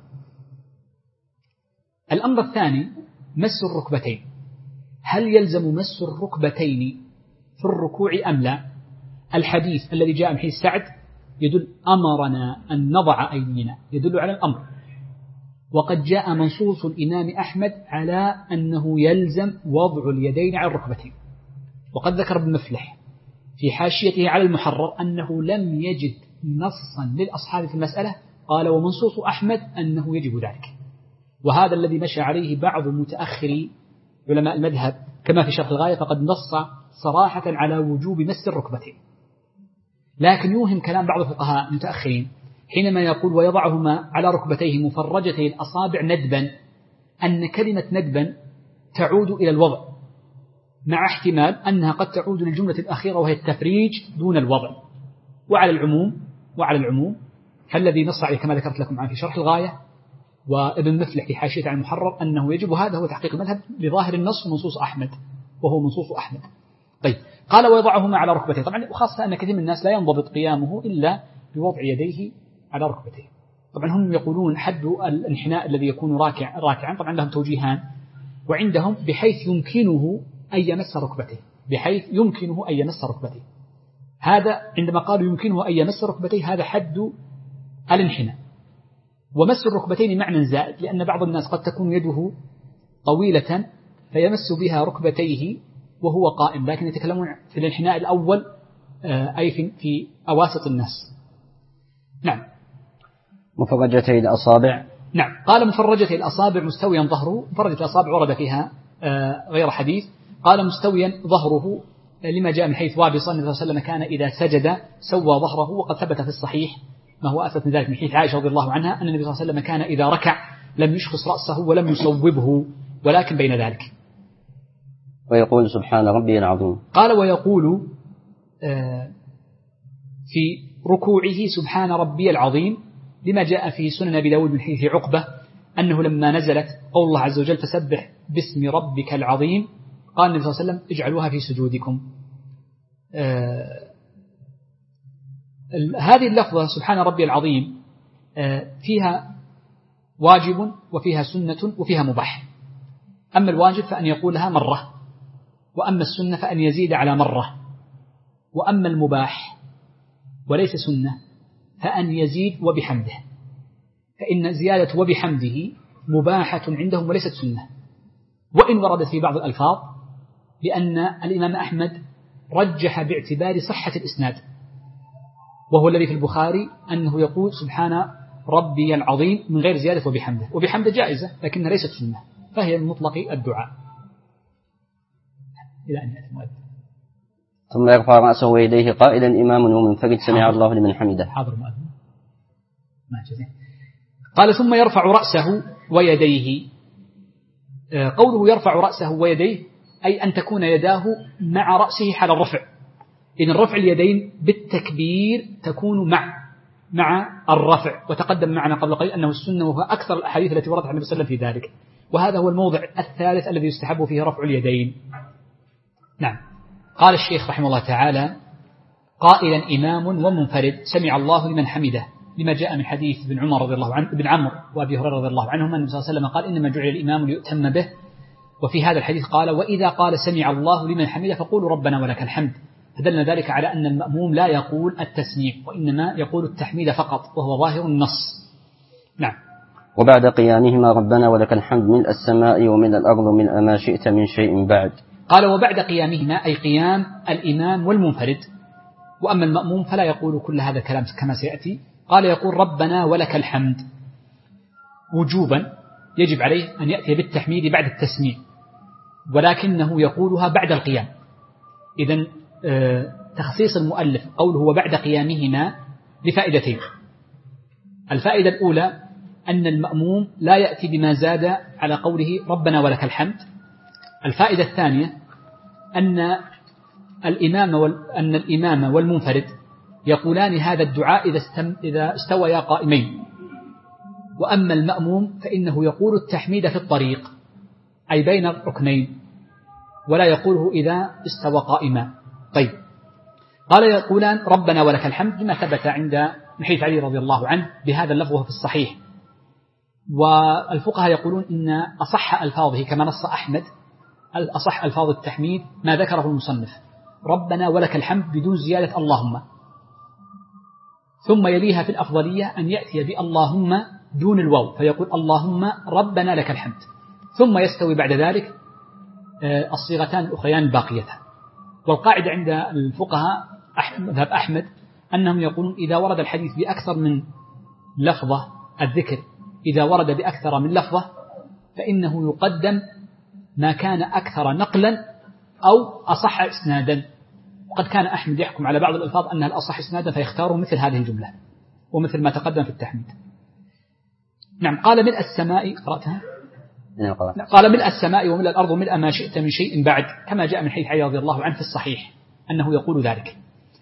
Speaker 2: الأمر الثاني مس الركبتين. هل يلزم مس الركبتين في الركوع أم لا؟ الحديث الذي جاء من حديث سعد يدل أمرنا أن نضع أيدينا، يدل على الأمر. وقد جاء منصوص الإمام أحمد على أنه يلزم وضع اليدين على الركبتين. وقد ذكر ابن مفلح في حاشيته على المحرر أنه لم يجد نصا للأصحاب في المسألة، قال ومنصوص أحمد أنه يجب ذلك. وهذا الذي مشى عليه بعض متأخري علماء المذهب كما في شرح الغاية، فقد نص صراحة على وجوب مس الركبتين. لكن يوهم كلام بعض الفقهاء المتأخرين حينما يقول ويضعهما على ركبتيه مفرجتي الأصابع ندبا، أن كلمة ندبا تعود إلى الوضع، مع احتمال أنها قد تعود للجملة الأخيرة وهي التفريج دون الوضع. وعلى العموم فالذي نص عليه كما ذكرت لكم عنه في شرح الغاية وابن مفلح في حاشية عن المحرر أنه يجب، هذا هو تحقيق المذهب لظاهر النص منصوص أحمد، وهو منصوص أحمد. طيب، قال ويضعهما على ركبتيه. طبعا وخاصة أن كثير من الناس لا ينضبط قيامه إلا بوضع يديه على ركبتيه. طبعا هم يقولون حد الانحناء الذي يكون راكعا، طبعا لهم توجيهان، وعندهم بحيث يمكنه أن يمس ركبتيه. هذا عندما قالوا يمكنه أن يمس ركبتيه هذا حد الانحناء. ومس الركبتين معنى زائد، لأن بعض الناس قد تكون يده طويلة فيمس بها ركبتيه وهو قائم، لكن يتكلمون في الانحناء الأول أي في أواسط الناس. نعم.
Speaker 1: مفرجتي الأصابع.
Speaker 2: نعم، قال مفرجتي الأصابع مستويا ظهره. مفرجة الأصابع ورد فيها غير حديث. قال مستويا ظهره لما جاء من حيث وابصة أن النبي صلى الله عليه وسلم كان إذا سجد سوى ظهره، وقد ثبت في الصحيح ما هو أثبت من ذلك من حيث عائشة رضي الله عنها أن النبي صلى الله عليه وسلم كان إذا ركع لم يشخص رأسه ولم يصوبه، ولكن بين ذلك.
Speaker 1: ويقول سبحان ربي العظيم.
Speaker 2: قال ويقول في ركوعه سبحان ربي العظيم، لما جاء في سنن أبي داود من حديث عقبة أنه لما نزلت قول الله عز وجل فسبح باسم ربك العظيم، قال النبي صلى الله عليه وسلم اجعلوها في سجودكم. هذه اللفظة سبحان ربي العظيم فيها واجب وفيها سنة وفيها مباح. أما الواجب فأن يقولها مرة، وأما السنة فأن يزيد على مرة، وأما المباح وليس سنة فأن يزيد وبحمده، فإن زيادة وبحمده مباحة عندهم وليست سنة، وإن وردت في بعض الألفاظ، لأن الإمام أحمد رجح باعتبار صحة الإسناد، وهو الذي في البخاري أنه يقول سبحان ربي العظيم من غير زيادة وبحمده، وبحمده جائزة لكنها ليست سنة، فهي من مطلق الدعاء إلى أن يأتي المؤذن.
Speaker 1: ثم يرفع رأسه ويديه قائلا إمام ومنفرد سمع الله لمن حمده.
Speaker 2: حاضر مؤذن. ما جزين. قال ثم يرفع رأسه ويديه. قوله يرفع رأسه ويديه أي أن تكون يداه مع رأسه حال الرفع. إن الرفع اليدين بالتكبير تكون مع الرفع، وتقدم معنا قبل قليل أنه السنة، وهو أكثر الأحاديث التي وردت عن النبي صلى الله عليه وسلم في ذلك، وهذا هو الموضع الثالث الذي يستحب فيه رفع اليدين. نعم. قال الشيخ رحمه الله تعالى قائلا إمام ومنفرد سمع الله لمن حمده، لما جاء من حديث ابن عمر رضي الله عنه، ابن عمرو وأبي هريرة رضي الله عنهما، النبي صلى الله عليه وسلم قال إنما جعل الإمام ليؤتم به. وفي هذا الحديث قال وإذا قال سمع الله لمن حمده فقولوا ربنا ولك الحمد، فدلنا ذلك على أن المأموم لا يقول التسميع، وإنما يقول التحميد فقط، وهو ظاهر النص. نعم.
Speaker 1: وبعد قيامهما ربنا ولك الحمد ملء السماء وملء الأرض ملء ما شئت من شيء بعد.
Speaker 2: قال وبعد قيامهما أي قيام الإمام والمنفرد، وأما المأموم فلا يقول كل هذا الكلام كما سيأتي. قال يقول ربنا ولك الحمد وجوبا، يجب عليه أن يأتي بالتحميد بعد التسميع، ولكنه يقولها بعد القيام. إذن تخصيص المؤلف قوله وبعد قيامهما لفائدتين. الفائدة الأولى أن المأموم لا يأتي بما زاد على قوله ربنا ولك الحمد. الفائدة الثانية أن الإمام والمنفرد يقولان هذا الدعاء إذا استويا قائمين، وأما المأموم فإنه يقول التحميد في الطريق أي بين الركنين، ولا يقوله إذا استوى قائما. طيب. قال يقولان ربنا ولك الحمد لما ثبت عند حديث علي رضي الله عنه بهذا اللفظ في الصحيح، والفقهاء يقولون إن أصح ألفاظه كما نص أحمد، أصح ألفاظ التحميد ما ذكره المصنف ربنا ولك الحمد بدون زيادة اللهم، ثم يليها في الأفضلية أن يأتي باللهم دون الواو فيقول اللهم ربنا لك الحمد، ثم يستوي بعد ذلك الصيغتان الأخريان الباقيتان. والقاعدة عند الفقهاء مذهب أحمد أنهم يقولون إذا ورد الحديث بأكثر من لفظة، الذكر إذا ورد بأكثر من لفظة فإنه يقدم ما كان أكثر نقلا أو أصح إسنادا، وقد كان أحمد يحكم على بعض الألفاظ أنها الأصح إسنادا فيختاروا مثل هذه الجملة ومثل ما تقدم في التحميد. نعم. قال ملء السماء، قرأتها؟ قال ملء السماء وملء الأرض وملء ما شئت من شيء بعد، كما جاء من حديث علي رضي الله عنه في الصحيح أنه يقول ذلك.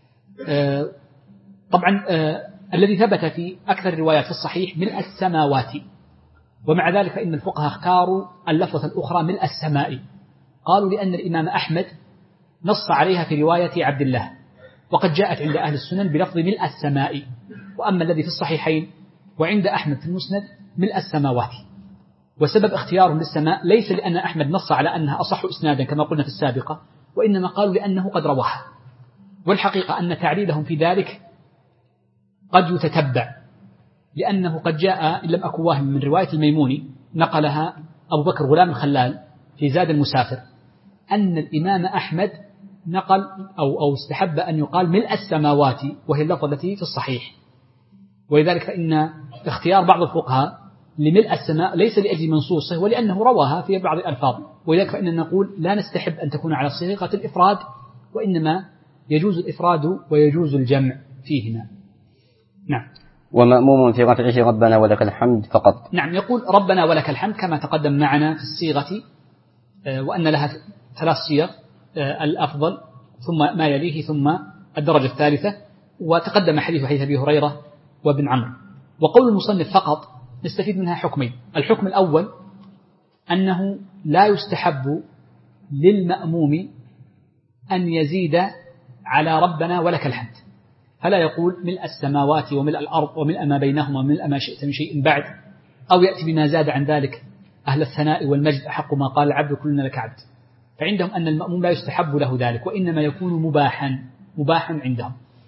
Speaker 2: طبعا الذي ثبت في أكثر الروايات في الصحيح ملء السماوات، ومع ذلك فإن الفقهاء اختاروا اللفظة الأخرى ملء السماء، قالوا لأن الإمام أحمد نص عليها في رواية عبد الله، وقد جاءت عند أهل السنن بلفظ ملء السماء، وأما الذي في الصحيحين وعند أحمد في المسند ملء السماوات. وسبب اختيارهم للسماء ليس لأن أحمد نص على أنها أصح إسنادا كما قلنا في السابقة، وإنما قالوا لأنه قد رواها، والحقيقة أن تعليلهم في ذلك قد يتتبع، لأنه قد جاء إن لم أكن واهم من رواية الميموني نقلها أبو بكر غلام الخلال في زاد المسافر أن الإمام أحمد نقل أو استحب أن يقال ملء السماوات، وهي اللفظة التي في الصحيح. ولذلك فإن اختيار بعض الفقهاء لملء السماء ليس لأجل منصوصه ولأنه رواها في بعض الألفاظ، ولذلك فإننا نقول لا نستحب أن تكون على صيغة الإفراد، وإنما يجوز الإفراد ويجوز الجمع فيهما. نعم.
Speaker 1: ومأموم في رفعه ربنا ولك الحمد فقط.
Speaker 2: نعم. يقول ربنا ولك الحمد كما تقدم معنا في الصيغة، وأن لها ثلاث صيغ، الأفضل ثم ما يليه ثم الدرجة الثالثة. وتقدم حديث أبي هريرة وابن عمرو. وقول المصنف فقط نستفيد منها حكمين. الحكم الأول أنه لا يستحب للمأموم أن يزيد على ربنا ولك الحمد، فلا يقول ملء السماوات وملء الأرض وملء ما بينهما وملء ما شئت من شيء بعد، أو يأتي بما زاد عن ذلك أهل الثناء والمجد أحق ما قال العبد كلنا لك عبد. فعندهم أن المأموم لا يستحب له ذلك، وإنما يكون مباحا عندهم.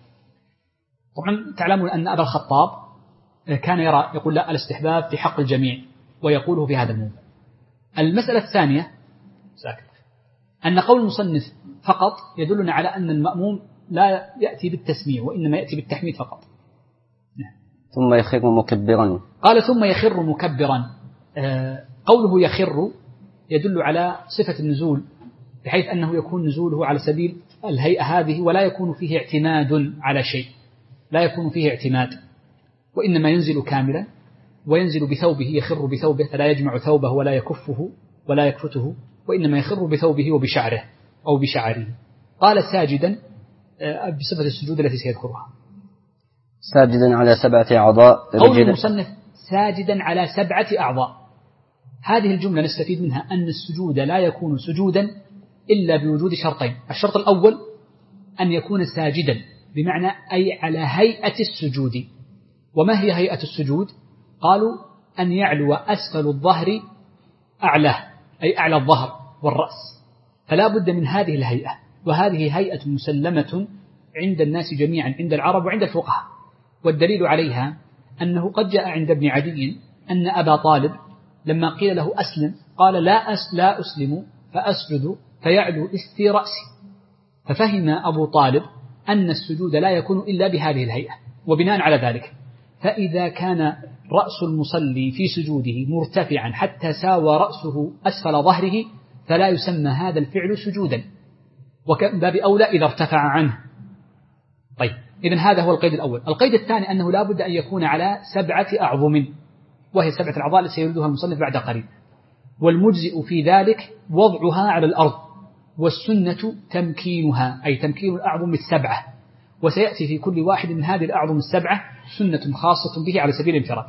Speaker 2: طبعا تعلمون أن أبا الخطاب كان يقول لا، الاستحباب في حق الجميع، ويقوله في هذا الموضوع. المسألة الثانية أن قول المصنف فقط يدلنا على أن المأموم لا يأتي بالتسميع، وإنما يأتي بالتحميد فقط.
Speaker 1: ثم يخر مكبرا.
Speaker 2: قال ثم يخر مكبرا. قوله يخر يدل على صفة النزول، بحيث أنه يكون نزوله على سبيل الهيئة هذه، ولا يكون فيه اعتماد على شيء، لا يكون فيه اعتماد، وإنما ينزل كاملا، وينزل بثوبه، يخر بثوبه، فلا يجمع ثوبه ولا يكفه ولا يكفته، وإنما يخر بثوبه وبشعره أو بشعره. قال ساجدا بصفة السجود التي سيذكرها.
Speaker 1: ساجدا على 7 أعضاء.
Speaker 2: قول المصنف ساجدا على 7 أعضاء، هذه الجملة نستفيد منها أن السجود لا يكون سجودا إلا بوجود شرطين. الشرط الأول أن يكون ساجدا، بمعنى أي على هيئة السجود. وما هي هيئة السجود؟ قالوا أن يعلو أسفل الظهر أعلاه، أي أعلى الظهر والرأس، فلا بد من هذه الهيئة، وهذه هيئة مسلمة عند الناس جميعا، عند العرب وعند الفقهاء. والدليل عليها أنه قد جاء عند ابن عدي أن أبا طالب لما قيل له أسلم قال لا أسلم فأسجد فيعلو استي رأسي، ففهم أبو طالب أن السجود لا يكون إلا بهذه الهيئة. وبناء على ذلك فإذا كان رأس المصلي في سجوده مرتفعا حتى ساوى رأسه أسفل ظهره فلا يسمى هذا الفعل سجودا، وباب أولى إذا ارتفع عنه. طيب، إذن هذا هو القيد الأول. القيد الثاني أنه لا بد أن يكون على 7 أعظم، وهي 7 الأعضاء التي سيردها المصنف بعد قليل. والمجزئ في ذلك وضعها على الأرض، والسنة تمكينها، أي تمكين الأعظم 7. وسيأتي في كل واحد من هذه الأعظم 7 سنة خاصة به على سبيل الانفراد.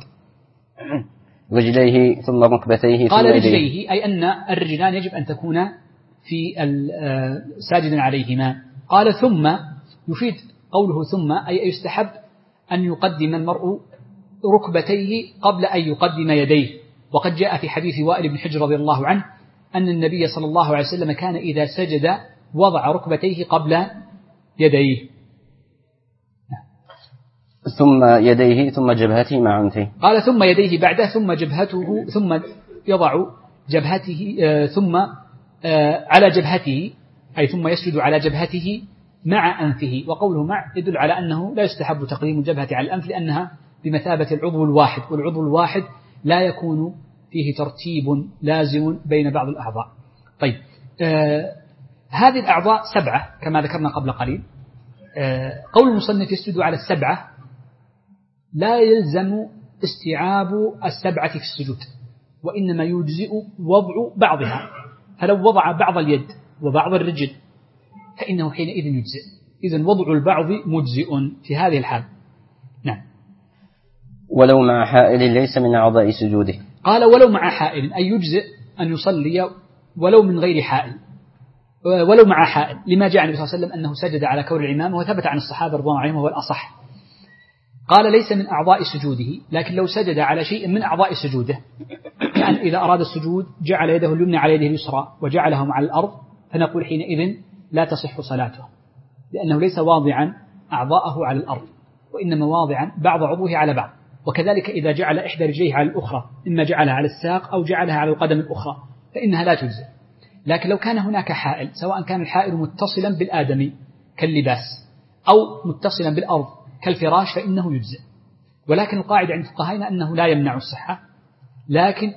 Speaker 1: رجليه ثم ركبتيه.
Speaker 2: قال رجليه أي أن الرجلان يجب أن تكون في ساجدا عليهما. قال ثم يفيد قوله ثم أي يستحب أن يقدم المرء ركبتيه قبل أن يقدم يديه. وقد جاء في حديث وائل بن حجر رضي الله عنه أن النبي صلى الله عليه وسلم كان إذا سجد وضع ركبتيه قبل يديه.
Speaker 1: ثم يديه ثم جبهته مع أنفه.
Speaker 2: قال ثم يديه بعده ثم جبهته، ثم يضع جبهته ثم على جبهته، أي ثم يسجد على جبهته مع أنفه. وقوله مع يدل على أنه لا يستحب تقديم الجبهة على الأنف، لأنها بمثابة العضو الواحد، والعضو الواحد لا يكون فيه ترتيب لازم بين بعض الأعضاء. طيب، هذه الأعضاء 7 كما ذكرنا قبل قليل. قول المصنف يسجد على 7 لا يلزم استيعاب 7 في السجود، وإنما يجزئ وضع بعضها. فلو وضع بعض اليد وبعض الرجل فإنه حينئذ يجزئ. إذن وضع البعض مجزئ في هذه الحال. نعم.
Speaker 1: ولو مع حائل ليس من أعضاء سجوده.
Speaker 2: قال ولو مع حائل، أي يجزئ أن يصلي ولو من غير حائل، ولو مع حائل، لما جاء النبي صلى الله عليه وسلم أنه سجد على كور العمامة، وثبت عن الصحابة رضوان الله عليهم وهو الأصح. قال ليس من أعضاء سجوده، لكن لو سجد على شيء من أعضاء سجوده، كأن إذا أراد السجود جعل يده اليمنى على يده اليسرى وجعلهم على الأرض، فنقول حينئذ لا تصح صلاته، لأنه ليس واضعا أعضاءه على الأرض، وإنما واضعا بعض عضوه على بعض. وكذلك إذا جعل إحدى رجليه على الأخرى، إما جعلها على الساق أو جعلها على القدم الأخرى، فإنها لا تجزئ. لكن لو كان هناك حائل، سواء كان الحائل متصلا بالآدمي كاللباس أو متصلا بالأرض كالفراش، فإنه يجزئ. ولكن القاعدة عند الفقهاء أنه لا يمنع الصحة، لكن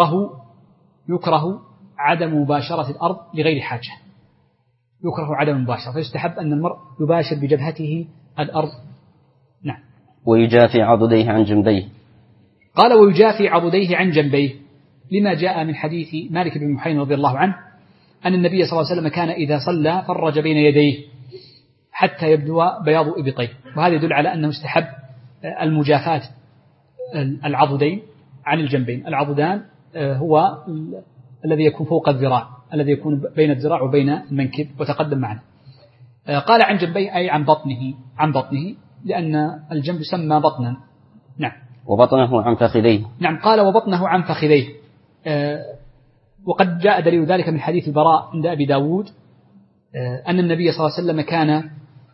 Speaker 2: يكره عدم مباشرة الأرض لغير حاجة، يكره عدم المباشرة، فيستحب أن المرء يباشر بجبهته الأرض. نعم.
Speaker 1: ويجافي عضديه عن جنبيه.
Speaker 2: قال ويجافي عضديه عن جنبيه، لما جاء من حديث مالك بن محين رضي الله عنه أن النبي صلى الله عليه وسلم كان إذا صلى فرج بين يديه حتى يبدو بياض إبطيه، وهذا يدل على أنه استحب المجافاة العضدين عن الجنبين. العضدان هو الذي يكون فوق الذراع، الذي يكون بين الذراع وبين المنكب، وتقدم معنا. قال عن جنبيه أي عن بطنه لأن الجنب يسمى بطنا. نعم.
Speaker 1: وبطنه عن فخذيه.
Speaker 2: نعم، قال وبطنه عن فخذيه. وقد جاء دليل ذلك من حديث البراء عند أبي داود أن النبي صلى الله عليه وسلم كان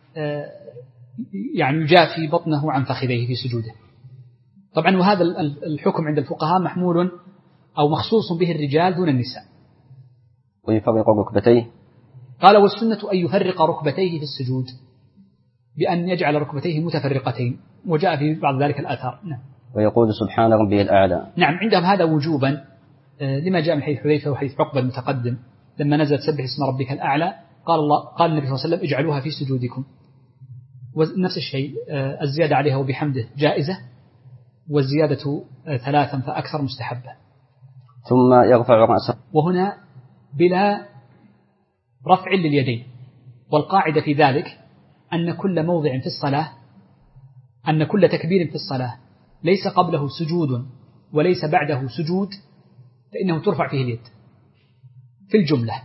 Speaker 2: يعني يجافي بطنه عن فخذيه في سجوده. طبعا وهذا الحكم عند الفقهاء محمول أو مخصوص به الرجال دون النساء.
Speaker 1: ويفرق ركبتيه.
Speaker 2: قال والسنة أن يفرق ركبتيه في السجود بأن يجعل ركبتيه متفرقتين، وجاء في بعض ذلك الآثار. نعم.
Speaker 1: ويقول سبحان ربي الأعلى.
Speaker 2: نعم، عندهم هذا وجوبا لما جاء من حديث حذيفة وحديث عقبة المتقدم لما نزلت سبح اسم ربك الأعلى قال النبي صلى الله عليه وسلم اجعلوها في سجودكم. ونفس الشيء الزيادة عليها وبحمده جائزة، والزيادة 3 فأكثر مستحبة.
Speaker 1: ثم يرفع رأسه،
Speaker 2: وهنا بلا رفع لليدين. والقاعدة في ذلك أن كل موضع في الصلاة، أن كل تكبير في الصلاة ليس قبله سجود وليس بعده سجود فإنه ترفع فيه اليد في الجملة،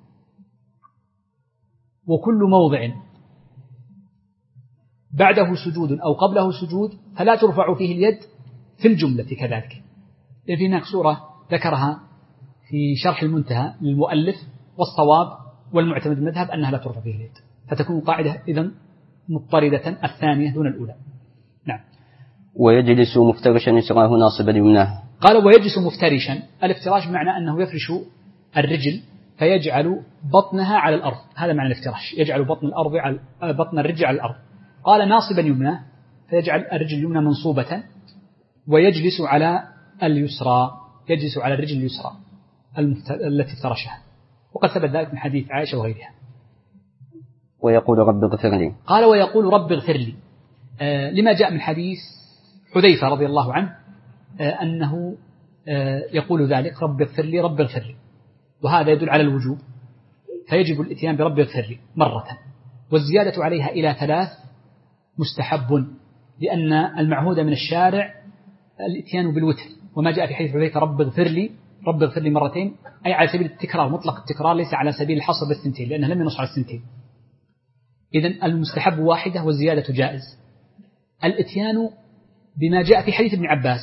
Speaker 2: وكل موضع بعده سجود أو قبله سجود فلا ترفع فيه اليد في الجملة كذلك. لأن في هناك سورة ذكرها في شرح المنتهى للمؤلف، والصواب والمعتمد المذهب أنها لا ترفع فيه اليد، فتكون قاعدة إذن مضطردة الثانية دون الأولى. نعم.
Speaker 1: ويجلس مفترشا يسراه ناصبا يمناه.
Speaker 2: قال ويجلس مفترشا. الافتراش بمعنى أنه يفرش الرجل فيجعل بطنها على الأرض، هذا معنى الافتراش، يجعل بطن الرجل على الأرض. قال ناصبا يمناه فيجعل الرجل اليمنى منصوبة، ويجلس على اليسرى، يجلس على الرجل اليسرى التي افترشها، وقد ثبت ذلك من حديث عائشة وغيرها.
Speaker 1: ويقول رب اغفر لي.
Speaker 2: قال ويقول رب اغفر لي لما جاء من حديث حذيفة رضي الله عنه أنه يقول ذلك رب اغفر لي رب اغفر لي، وهذا يدل على الوجوب، فيجب الاتيان برب اغفر لي مرة، والزيادة عليها إلى 3 مستحب، لأن المعهود من الشارع الاتيان بالوتر، وما جاء في حديث حذيفة رب اغفر لي مرتين أي على سبيل التكرار، مطلق التكرار، ليس على سبيل الحصر بالثنتين، لأنه لم ينص على الثنتين. إذن المستحب واحدة والزيادة جائز. الاتيان بما جاء في حديث ابن عباس،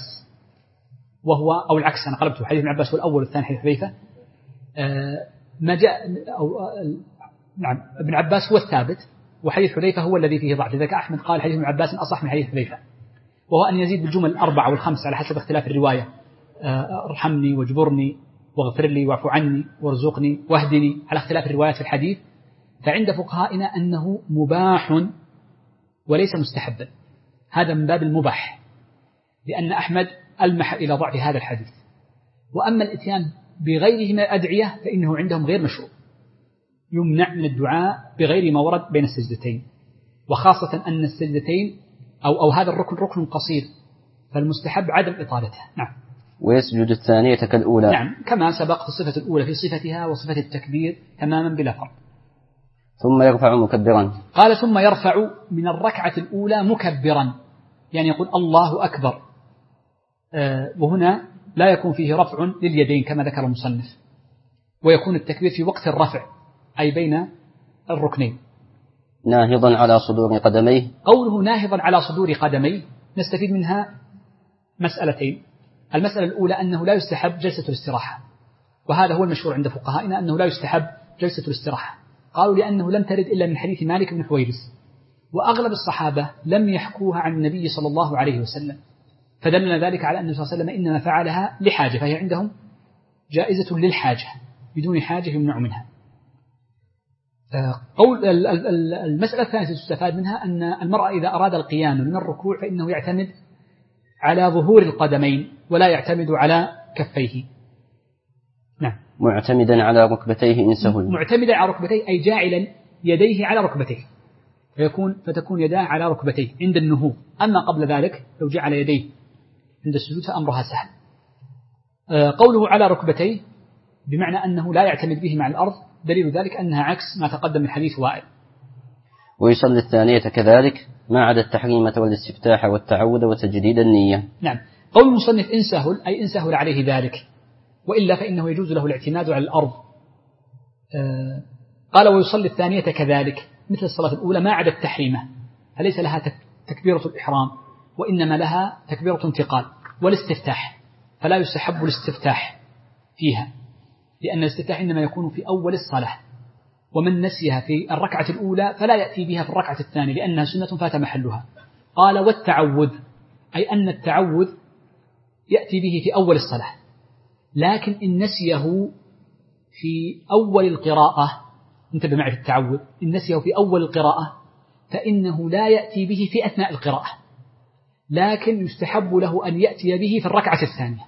Speaker 2: وهو أو العكس، أنا قلبته، حديث ابن عباس والأول والثاني حديث حذيفة. ما جاء نعم ابن عباس هو الثابت، وحديث حذيفة هو الذي فيه ضعف، لذلك أحمد قال حديث ابن عباس أصح من حديث حذيفة، وهو أن يزيد بالجمل 4 و5 على حسب اختلاف الرواية، ارحمني واجبرني واغفر لي واعف عني وارزقني واهدني، على اختلاف الروايات في الحديث. فعند فقهائنا أنه مباح وليس مستحبا، هذا من باب المباح، لأن أحمد ألمح إلى ضعف هذا الحديث. وأما الاتيان بغيره من الأدعية فإنه عندهم غير مشروع، يمنع من الدعاء بغير ما ورد بين السجدتين، وخاصة أن السجدتين أو هذا الركن ركن قصير، فالمستحب عدم إطالته. نعم.
Speaker 1: ويسجد الثانية كالأولى.
Speaker 2: نعم، كما سبق في الصفة الأولى في صفتها وصفة التكبير تماما بلا فرق.
Speaker 1: ثم يرفع مكبرا.
Speaker 2: قال ثم يرفع من الركعة الأولى مكبرا، يعني يقول الله أكبر، وهنا لا يكون فيه رفع لليدين كما ذكر المصنف، ويكون التكبير في وقت الرفع أي بين الركنين.
Speaker 1: ناهضا على صدور قدميه.
Speaker 2: قوله ناهضا على صدور قدميه نستفيد منها مسألتين. المسألة الأولى أنه لا يستحب جلسة الاستراحة، وهذا هو المشهور عند فقهائنا أنه لا يستحب جلسة الاستراحة. قالوا لأنه لم ترد إلا من حديث مالك بن حويرث، وأغلب الصحابة لم يحكوها عن النبي صلى الله عليه وسلم، فدلنا ذلك على أن النبي صلى الله عليه وسلم إنما فعلها لحاجة، فهي عندهم جائزة للحاجة، بدون حاجة يمنع منها. المسألة الثانية تستفاد منها أن المرأة إذا أراد القيام من الركوع فإنه يعتمد على ظهور القدمين ولا يعتمد على كفيه. نعم.
Speaker 1: معتمدا على ركبتيه إن سهل. معتمدا
Speaker 2: على ركبتيه أي جاعلا يديه على ركبتيه، فتكون يداه على ركبتيه عند النهوض. أما قبل ذلك لو جعل يديه عند السجود فأمرها سهل. قوله على ركبتيه بمعنى أنه لا يعتمد به مع الأرض، دليل ذلك أنها عكس ما تقدم من حديث وائل.
Speaker 1: ويصلي الثانية كذلك ما عدا التحريمة والاستفتاح والتعوذ وتجديد النية.
Speaker 2: نعم. قول المصنف إن سهل أي إن سهل عليه ذلك، وإلا فإنه يجوز له الاعتماد على الأرض. قال ويصلي الثانية كذلك مثل الصلاة الأولى ما عدا التحريمة، فليس لها تكبيرة الإحرام وإنما لها تكبيرة انتقال والاستفتاح، فلا يستحب الاستفتاح فيها، لأن الاستفتاح إنما يكون في أول الصلاة، ومن نسيها في الركعة الأولى فلا يأتي بها في الركعة الثانية لأنها سنة فات محلها. قال والتعوذ أي أن التعوذ يأتي به في أول الصلاة، لكن إن نسيه في أول القراءة، انتبه معي في التعوذ، إن نسيه في أول القراءة فإنه لا يأتي به في أثناء القراءة، لكن يستحب له أن يأتي به في الركعة الثانية،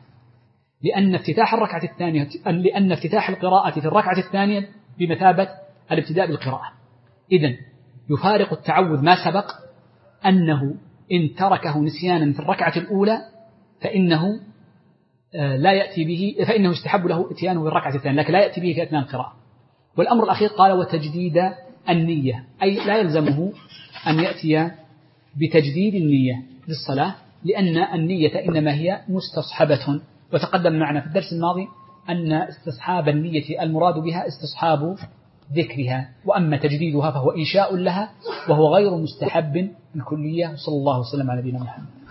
Speaker 2: لأن افتتاح القراءة في الركعة الثانية بمثابة الابتداء بالقراءة. إذن يفارق التعوذ ما سبق أنه إن تركه نسيانا في الركعة الأولى فإنه لا يأتي به، فإنه يستحب له اتيانه في الركعة الثانية، لكن لا يأتي به في أثناء القراءة. والأمر الأخير قال وتجديد النية، أي لا يلزمه أن يأتي بتجديد النية للصلاة، لأن النية إنما هي مستصحبة، وتقدم معنا في الدرس الماضي أن استصحاب النية المراد بها استصحاب ذكرها، وأما تجديدها فهو إنشاء لها وهو غير مستحب بالكلية. صلى الله وسلم على نبينا محمد.